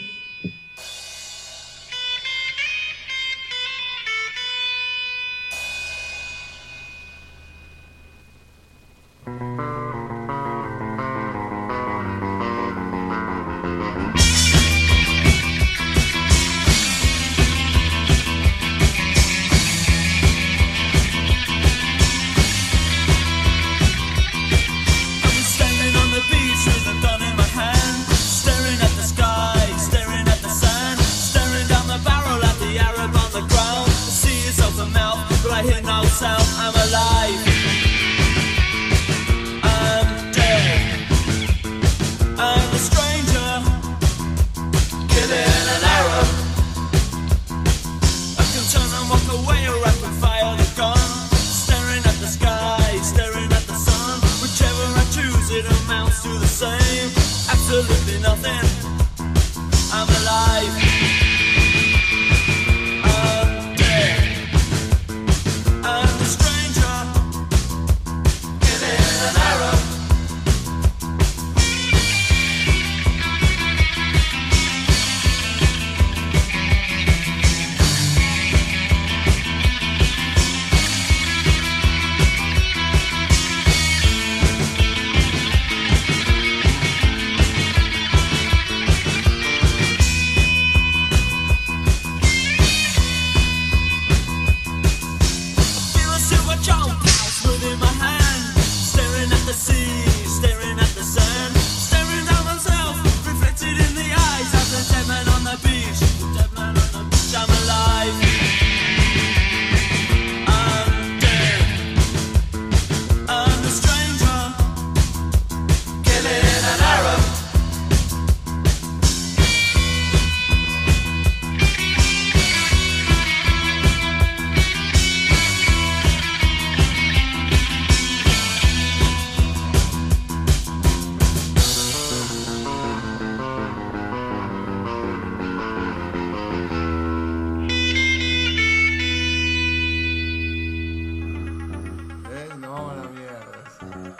I'm standing on the beach with a gun in my hand, staring at the sky, staring at the sand, staring down the barrel at the Arab on the ground. The sea is open mouth, but I hear no sound. I'm alive.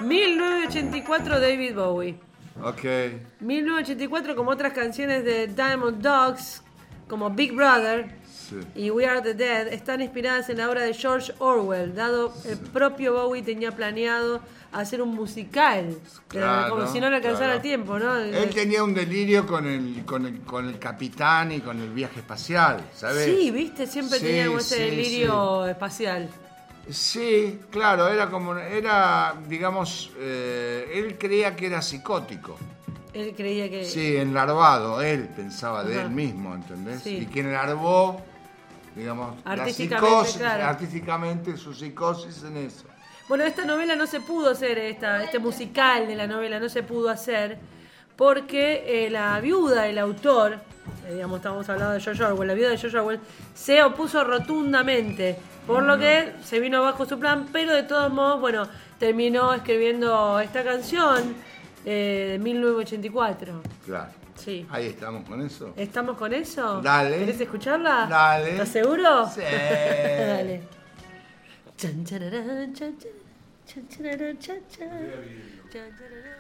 mil novecientos ochenta y cuatro, David Bowie. Ok. mil novecientos ochenta y cuatro, como otras canciones de Diamond Dogs, como Big Brother Sí. y We Are the Dead, están inspiradas en la obra de George Orwell, dado el propio Bowie tenía planeado hacer un musical, Claro, como si no le alcanzara claro. el tiempo, ¿no? Él tenía un delirio con el, con el, con el capitán y con el viaje espacial, ¿sabes? Sí, viste, siempre Sí, tenía como ese sí, delirio espacial. Sí, claro, era como, era, digamos, eh, él creía que era psicótico. Él creía que... Sí, enlarvado, él pensaba de Ajá. él mismo, ¿entendés? Sí. Y que enlarvó, digamos, la Artísticamente, psicosis, claro. artísticamente su psicosis en eso. Bueno, esta novela no se pudo hacer, esta, este musical de la novela no se pudo hacer porque eh, la viuda del autor, eh, digamos, estamos hablando de George Orwell, la viuda de George Orwell se opuso rotundamente, por lo que se vino abajo su plan, pero de todos modos, bueno, terminó escribiendo esta canción eh, de mil novecientos ochenta y cuatro. Claro. Sí. Ahí estamos con eso. ¿Estamos con eso? Dale. ¿Querés escucharla? Dale. ¿Estás seguro? Sí. Dale. Chan, chararán, chan, chan, chan, chararán, chan, chan. Chan, chararán.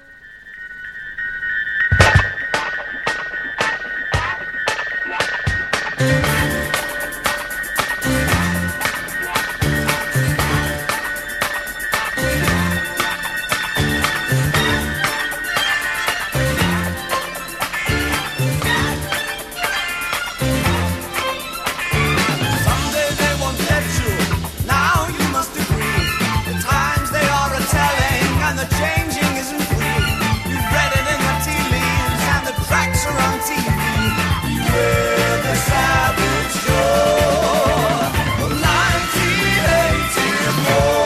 Someday they won't let you. Now you must agree. The times they are a-telling and the changing isn't free. You've read it in the tea leaves and the tracks are on T V. Beware the savage shore of nineteen eighty-four.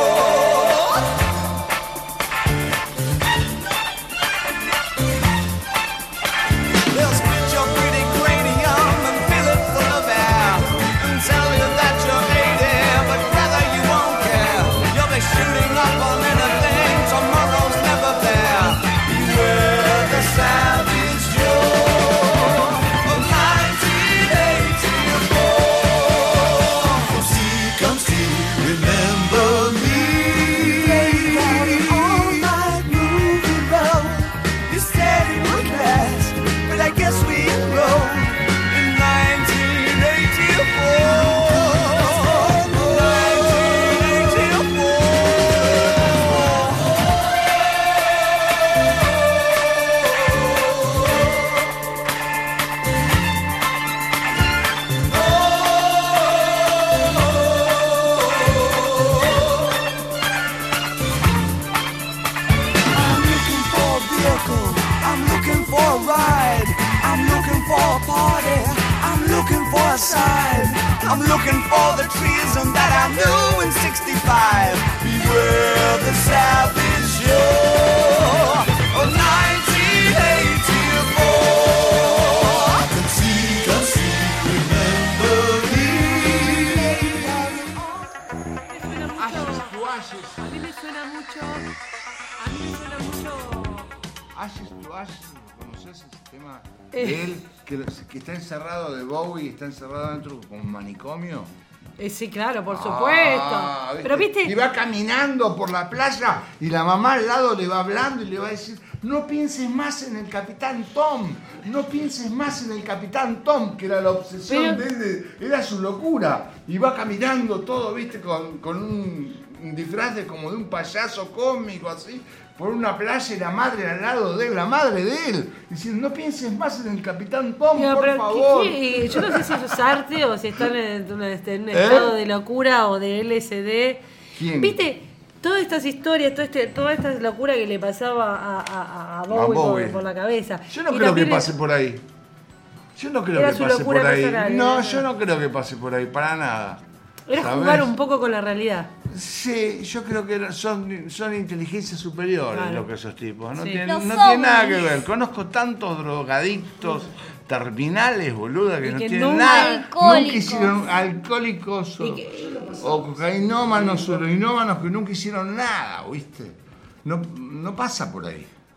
They'll split your pretty cranium and fill it full of air and tell you that you're eighty, but rather you won't care. You'll be shooting up on anything, tomorrow's never there. Beware the savage Joe of nineteen eighty-four. Come see, come see, remember me. All night movie road. You said it would last, but I guess we enrolled in nineteen eighty-four. nineteen eighty-four. I'm looking for a vehicle. I'm looking for a ride. I'm looking for a party. I'm looking for a sign. I'm looking for the treason that I knew in sixty-five. Beware the savage Joe of nineteen eighty-four. Come see, come see, remember me. Ashes to Ashes. A mí me suena mucho. A mí me suena mucho. Ashes to Ashes, ¿conoces ese tema Eh. de él? Que, que está encerrado de Bowie, está encerrado dentro como un manicomio. Eh, sí, claro, por Ah, supuesto. Pero viste. Y va caminando por la playa y la mamá al lado le va hablando y le va a decir, no pienses más en el Capitán Tom, no pienses más en el Capitán Tom, que era la obsesión Pero- de él, de- era su locura. Y va caminando todo, viste, con, con un, un disfraz de como de un payaso cómico así, por una playa y la madre al lado de él, la madre de él, diciendo, no pienses más en el Capitán Tom, Digo, por pero ¿qué- favor. qué? Yo no sé si eso es arte o si están en un, este, en un ¿Eh? estado de locura o de L S D. ¿Quién? ¿Viste? Todas estas historias, todo este, toda esta locura que le pasaba a, a, a Bowie, A por- Bowie. Por, la cabeza. Yo no Y creo que también pase por ahí. Yo no creo Era que su pase locura por ahí. personal, No, era- yo no creo que pase por ahí, para nada. Era ¿Sabes? jugar un poco con la realidad. Sí, yo creo que era- son, son inteligencias superiores Claro. lo que esos tipos. No, Sí. tienen, Los no tienen nada que ovnis. ver. Conozco tantos drogadictos terminales, boluda, que Y no que tienen nunca- nada. Nunca Alcohólicos. hicieron alcohólicos o, Y que- o cocainómanos o heroinómanos que nunca hicieron nada, ¿viste? No, no pasa por ahí.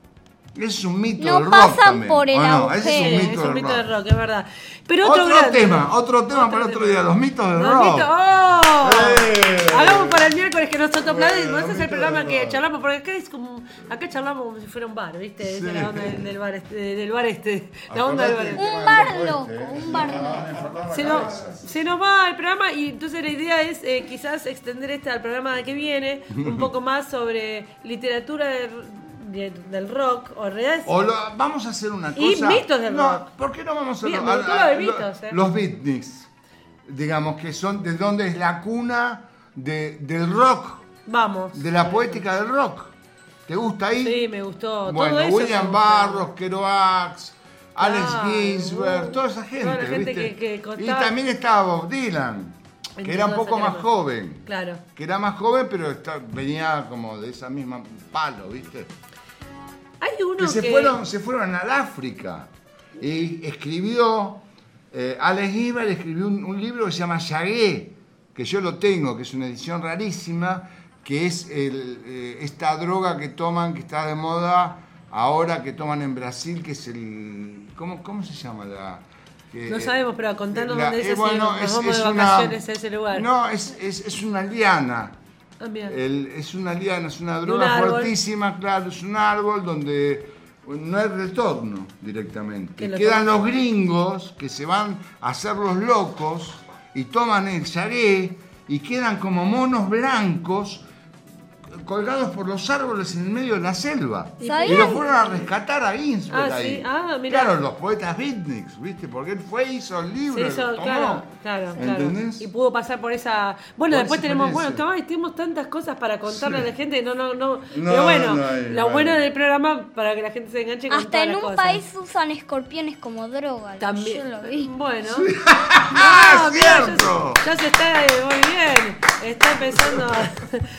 Ese es un mito No del rock pasan también. por el ¿o no? agujero. Ese es un Es mito, un del, mito rock. del rock, es verdad. Pero otro, Otro grande. tema, otro tema para otro día, los mitos del Los rock. mitos- ¡Oh! ¡Eh! Hagamos para el miércoles que nosotros hablamos. Bueno, Ese es el mitos programa del que rock. charlamos, porque acá es como. Acá charlamos como si fuera un bar, ¿viste? Esa Sí. es la onda del, del bar este. Del bar este. La onda del bar este. Un bar loco, un bar loco. Se nos, se nos va el programa y entonces la idea es eh, quizás extender este al programa que viene un poco más sobre literatura de- de- del rock o en realidad es- O lo- vamos a hacer una cosa. Y mitos del no, rock. ¿Por qué no vamos a Mira, a- me gustó a- lo de lo- mitos, eh. Los beatniks, digamos que son de donde es la cuna de, del rock, Vamos. de la poética del rock. ¿Te gusta ahí? Sí, me gustó. Bueno, Todo eso me William gustó. Barros, Kerouac, Alex Claro, Ginsberg, uh, toda esa gente. toda la gente ¿viste? que- que Y contaba- también estaba Bob Dylan, que Entre era un todas poco esas más cremas. joven. Claro. Que era más joven, pero está- venía como de esa misma palo, ¿viste? Hay uno que se que- fueron se fueron al África y escribió eh, Alex Ginsberg escribió un, un libro que se llama Yagué, que yo lo tengo, que es una edición rarísima, que es el, eh, esta droga que toman, que está de moda ahora, que toman en Brasil, que es el ¿cómo, cómo se llama la? Que, No sabemos, pero contanos la- dónde es eh, ese, bueno, nos es- vamos es de una- vacaciones a ese lugar. No, es, es, es una liana. Ah, mira. El- es una liana, es una un droga árbol. fuertísima, claro, es un árbol donde no hay retorno directamente. Que lo Quedan toman. los gringos que se van a hacer los locos y toman el yagué y quedan como monos blancos colgados por los árboles en el medio de la selva. ¿Sabían? Y lo fueron a rescatar a Ginsberg Ah, ahí. sí. Ah, mirá. Claro, los poetas beatniks, ¿viste? Porque él fue, hizo el libro, Se hizo, lo tomó. claro, claro, claro. ¿Entendés? Y pudo pasar por esa. Bueno, Por después esa tenemos, experiencia. bueno, tenemos tantas cosas para contarle Sí. a la gente. No, no, no. No, Pero bueno, no hay, lo bueno. bueno del programa para que la gente se enganche con Hasta todas en las un cosas. país usan escorpiones como droga. También. Yo lo vi. Bueno. ¡Ah, No, mirá, cierto! ya, ya se está, eh, muy bien. Está empezando. a-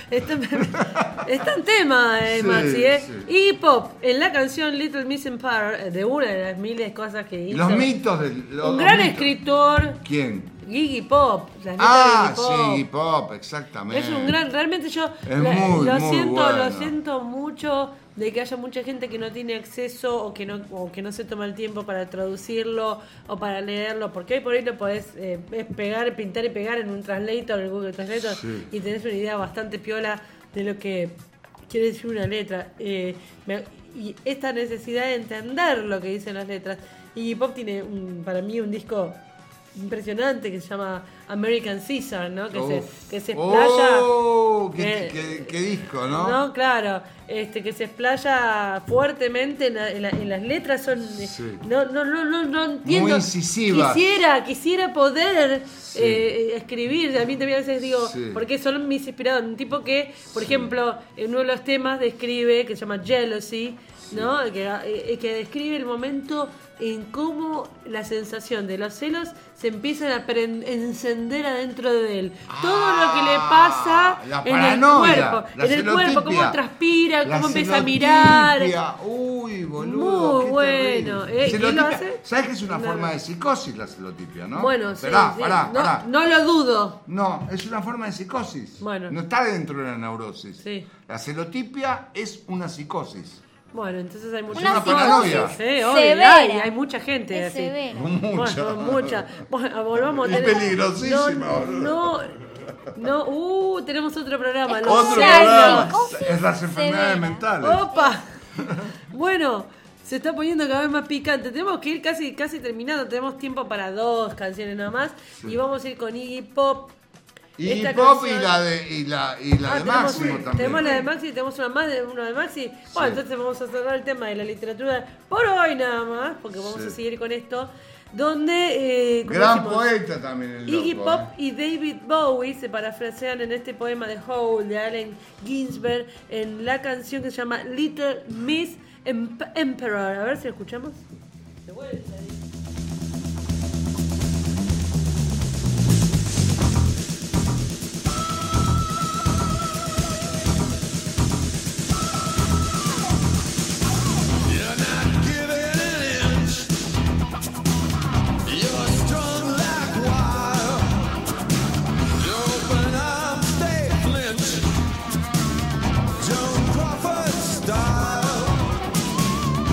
Está, está en tema, eh, Sí, Maxi, ¿eh? sí. Y Pop, en la canción Little Miss Empire, eh, de una de las miles de cosas que hizo. Los mitos del. los- Un los gran mitos. escritor, ¿Quién? Iggy Pop. Las letras Ah, de Iggy Pop. sí, pop, exactamente. Es un gran, realmente yo Es la- muy, lo muy siento, bueno. lo siento mucho de que haya mucha gente que no tiene acceso o que no, o que no se toma el tiempo para traducirlo o para leerlo, porque hoy por hoy lo podés eh, es pegar, pintar y pegar en un translator, en el Google Translator, Sí. y tenés una idea bastante piola de lo que quiere decir una letra. Eh, me- y esta necesidad de entender lo que dicen las letras. Y Pop tiene un- para mí un disco impresionante que se llama American Caesar, ¿no? Que se, Uf. que se explaya. Oh, qué, eh, qué- qué disco, ¿no? No, claro, este que se explaya fuertemente en, la- en la- en las letras son Sí. no, no, no, no, no entiendo. Muy incisivas. Quisiera, quisiera poder eh, escribir. A mí también a veces digo, Sí. porque son mis inspirados. Un tipo que, por ejemplo, en uno de los temas describe, que se llama Jealousy, ¿no? Que, eh, que describe el momento en cómo la sensación de los celos se empiezan a prend- encender adentro de él. Todo lo que le pasa la en el paranoia, cuerpo, la en el cuerpo, celotipia, cómo transpira, la cómo empieza a celotipia. mirar. Uy, boludo. Muy qué bueno. terrible. Eh, ¿quién lo Celotipia, hace? ¿Sabes que es una No, forma no. de psicosis la celotipia, no? Bueno, sí, Esperá, sí. pará, no, pará. no lo dudo. No, es una forma de psicosis. Bueno. No está dentro de la neurosis. Sí. La celotipia es una psicosis. Bueno, entonces hay mucha Una Una paranoia. Sí, obvio, severa. hay, hay mucha gente Es así. severa. Mucha. Bueno, mucha. Bueno, volvamos a Es tener. peligrosísima, No, boludo. no, no, uh, tenemos otro programa. Es los Otro sea, programa. psicosis Es las enfermedades severa. mentales. ¡Opa! Bueno, se está poniendo cada vez más picante. Tenemos que ir casi, casi terminando. Tenemos tiempo para dos canciones nada más. Y vamos a ir con Iggy Pop. Y Esta pop y canción- la de, y la, y la Ah, de tenemos, Máximo también. tenemos la de Maxi, tenemos una más de una de Maxi. Bueno, entonces vamos a cerrar el tema de la literatura por hoy nada más, porque vamos Sí. a seguir con esto. Donde eh, como Gran decimos, poeta también el Iggy loco, Pop ¿eh? y David Bowie se parafrasean en este poema de Hole de Allen Ginsberg en la canción que se llama Little Miss Emp- Emperor. A ver si lo escuchamos. De vuelta. Joan Crawford style.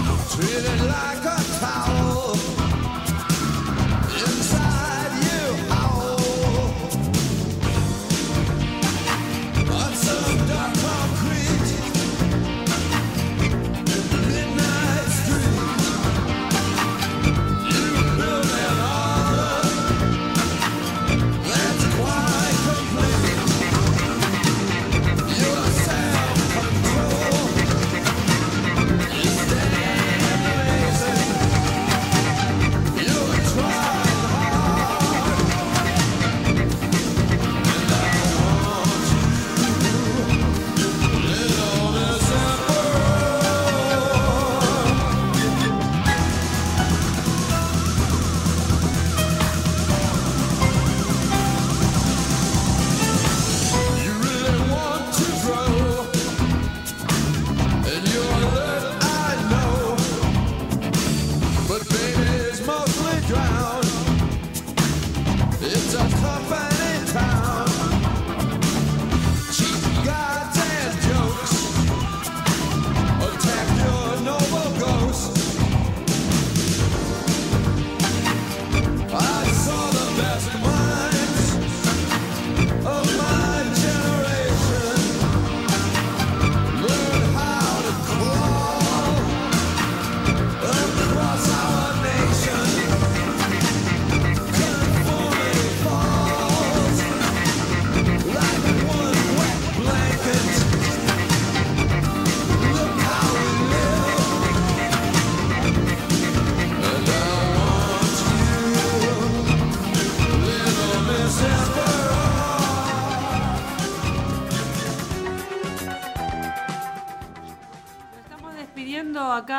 despidiendo acá.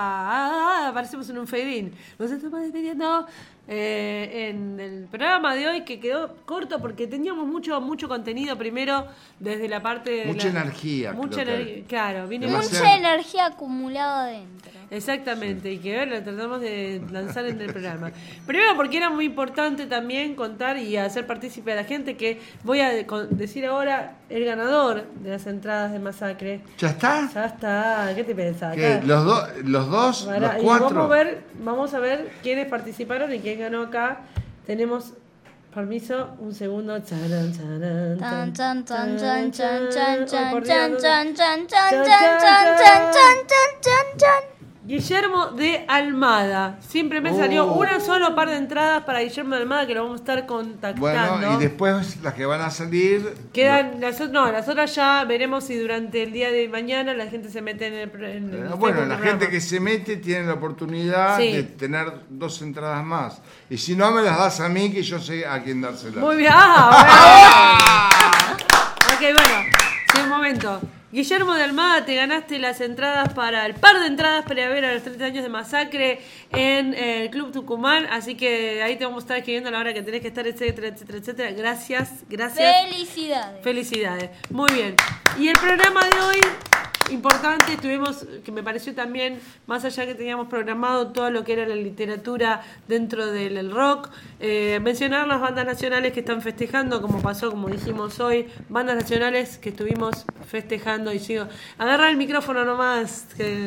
Ah, aparecemos en un fade-in. Nos estamos despidiendo eh, en el programa de hoy, que quedó corto porque teníamos mucho mucho contenido primero desde la parte de Mucha la, energía. mucha creo que- energía, claro, vine Mucha energía acumulada adentro. exactamente, y que lo tratamos de lanzar en el programa. Primero porque era muy importante también contar y hacer partícipe a la gente, que voy a de- con- decir ahora el ganador de las entradas de Masacre. ¿Ya está? Ya está, ¿qué te pensás? ¿Qué? Acá. ¿Los, do- ¿Los dos? Pará, ¿Los y cuatro? vamos a ver, vamos a ver quiénes participaron y quién ganó acá. Tenemos, permiso, un segundo. Charan, charan, Tan, tan, tan, tan, chan, chan, chan, Ay, por chan, Dios, chan, Chan, chan, chan, chan, chan, chan, chan, chan, chan, chan, chan. Guillermo de Almada. Siempre me salió Oh. una solo par de entradas para Guillermo de Almada, que lo vamos a estar contactando. Bueno, y después las que van a salir. Quedan las, ot- no, las otras ya veremos si durante el día de mañana la gente se mete en el, pro- en el Eh, Facebook Bueno, del la programa. gente que se mete tiene la oportunidad Sí. de tener dos entradas más. Y si no, me las das a mí, que yo sé a quién dárselas. Muy bien. Ah, bueno. Ok, bueno. Sí, un momento. Guillermo de Almada, te ganaste las entradas para el par de entradas para ir a ver a los treinta años de Masacre en eh, el Club Tucumán. Así que ahí te vamos a estar escribiendo a la hora que tenés que estar, etcétera, etcétera, etcétera. Gracias, gracias. Felicidades. Felicidades. Muy bien. Y el programa de hoy, importante, estuvimos, que me pareció también, más allá que teníamos programado todo lo que era la literatura dentro del el rock, eh, mencionar las bandas nacionales que están festejando, como pasó, como dijimos hoy, bandas nacionales que estuvimos festejando, y sigo, agarra el micrófono nomás, que...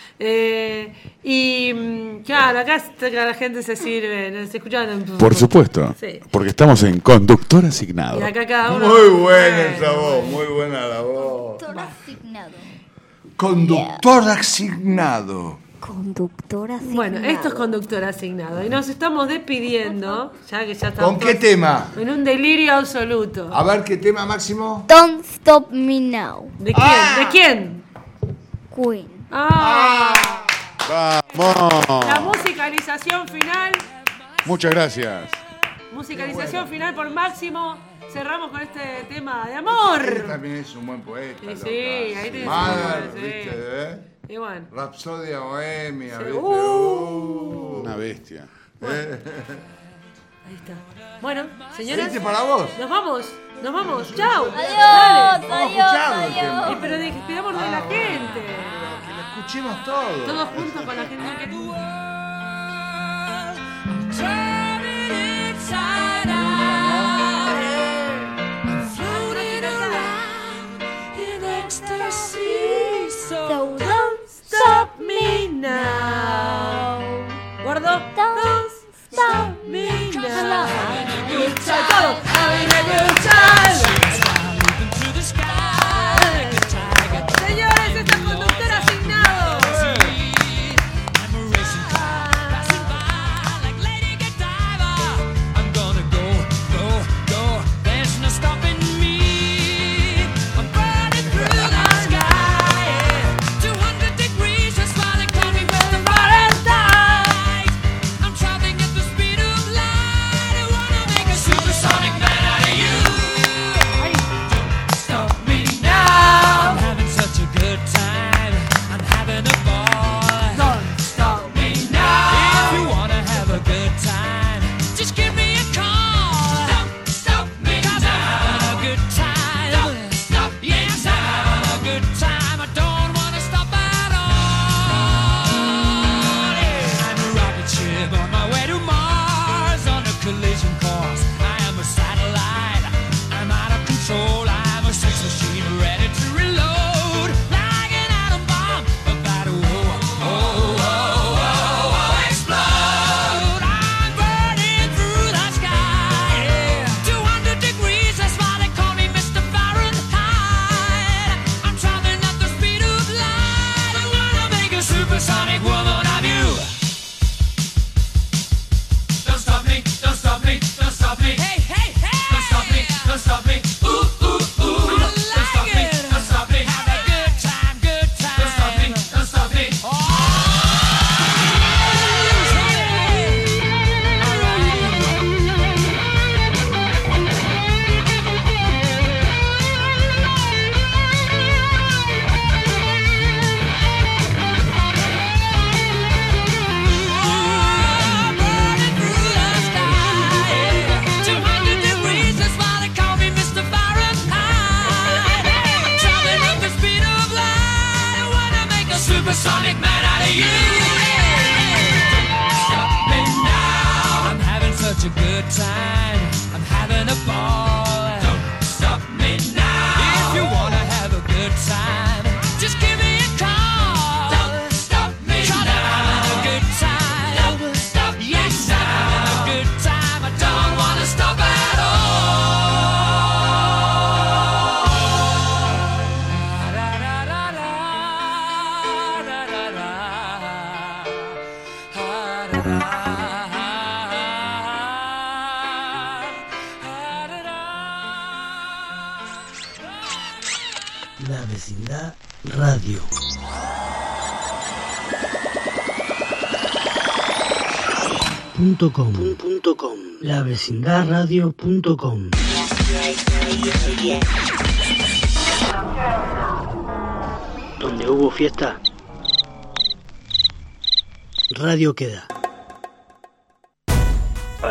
Eh, y mm, claro, acá la gente se sirve, se escuchan. Por supuesto. Sí. Porque estamos en conductor asignado. Y acá cada uno. Muy buena Bueno, esa voz, muy buena la voz. Conductor asignado. Conductor asignado. Conductor asignado. Bueno, esto es conductor asignado. Y nos estamos despidiendo, ya que ya estamos ¿Con qué tema? en un delirio absoluto. A ver, ¿qué tema, Máximo? Don't Stop Me Now. ¿De quién? ¿De quién? Queen. Ah, ¡Vamos! la musicalización final. Muchas gracias. Musicalización final por Máximo. Cerramos con este tema de amor. Él también es un buen poeta. Sí, loca. sí, ahí tenés Mother, un- sí. ¿viste? ¿eh? Y bueno. Rapsodia Bohemia, Sí. ¿viste? Uh. Uh. Una bestia. Eh. Ahí está. Bueno, señoras. ¿Viste para vos? Nos vamos. Nos vamos. Chao. Adiós, Dale. Vamos a adiós, escucharlo, Y adiós. pero despidamos de la gente. Que lo escuchemos todo. Todos juntos con la gente que... Turning inside out, floating around in ecstasy. So Don't stop me now. Gordo, don't stop me now. Good time, todos. Having a good time. Señores, este es conductor asignado. supersonic man out of you. Stop me now. I'm having such a good time. I'm having a ball. Don't stop me now. If you wanna have a good time, just give me a call. Don't stop me now. I'm having a good time. Don't stop me now. Yes, I'm having a good time. I don't wanna stop at all. La Vecindad Radio. Punto com. Punto com. La Vecindad Radio punto com. Donde hubo fiesta, radio queda.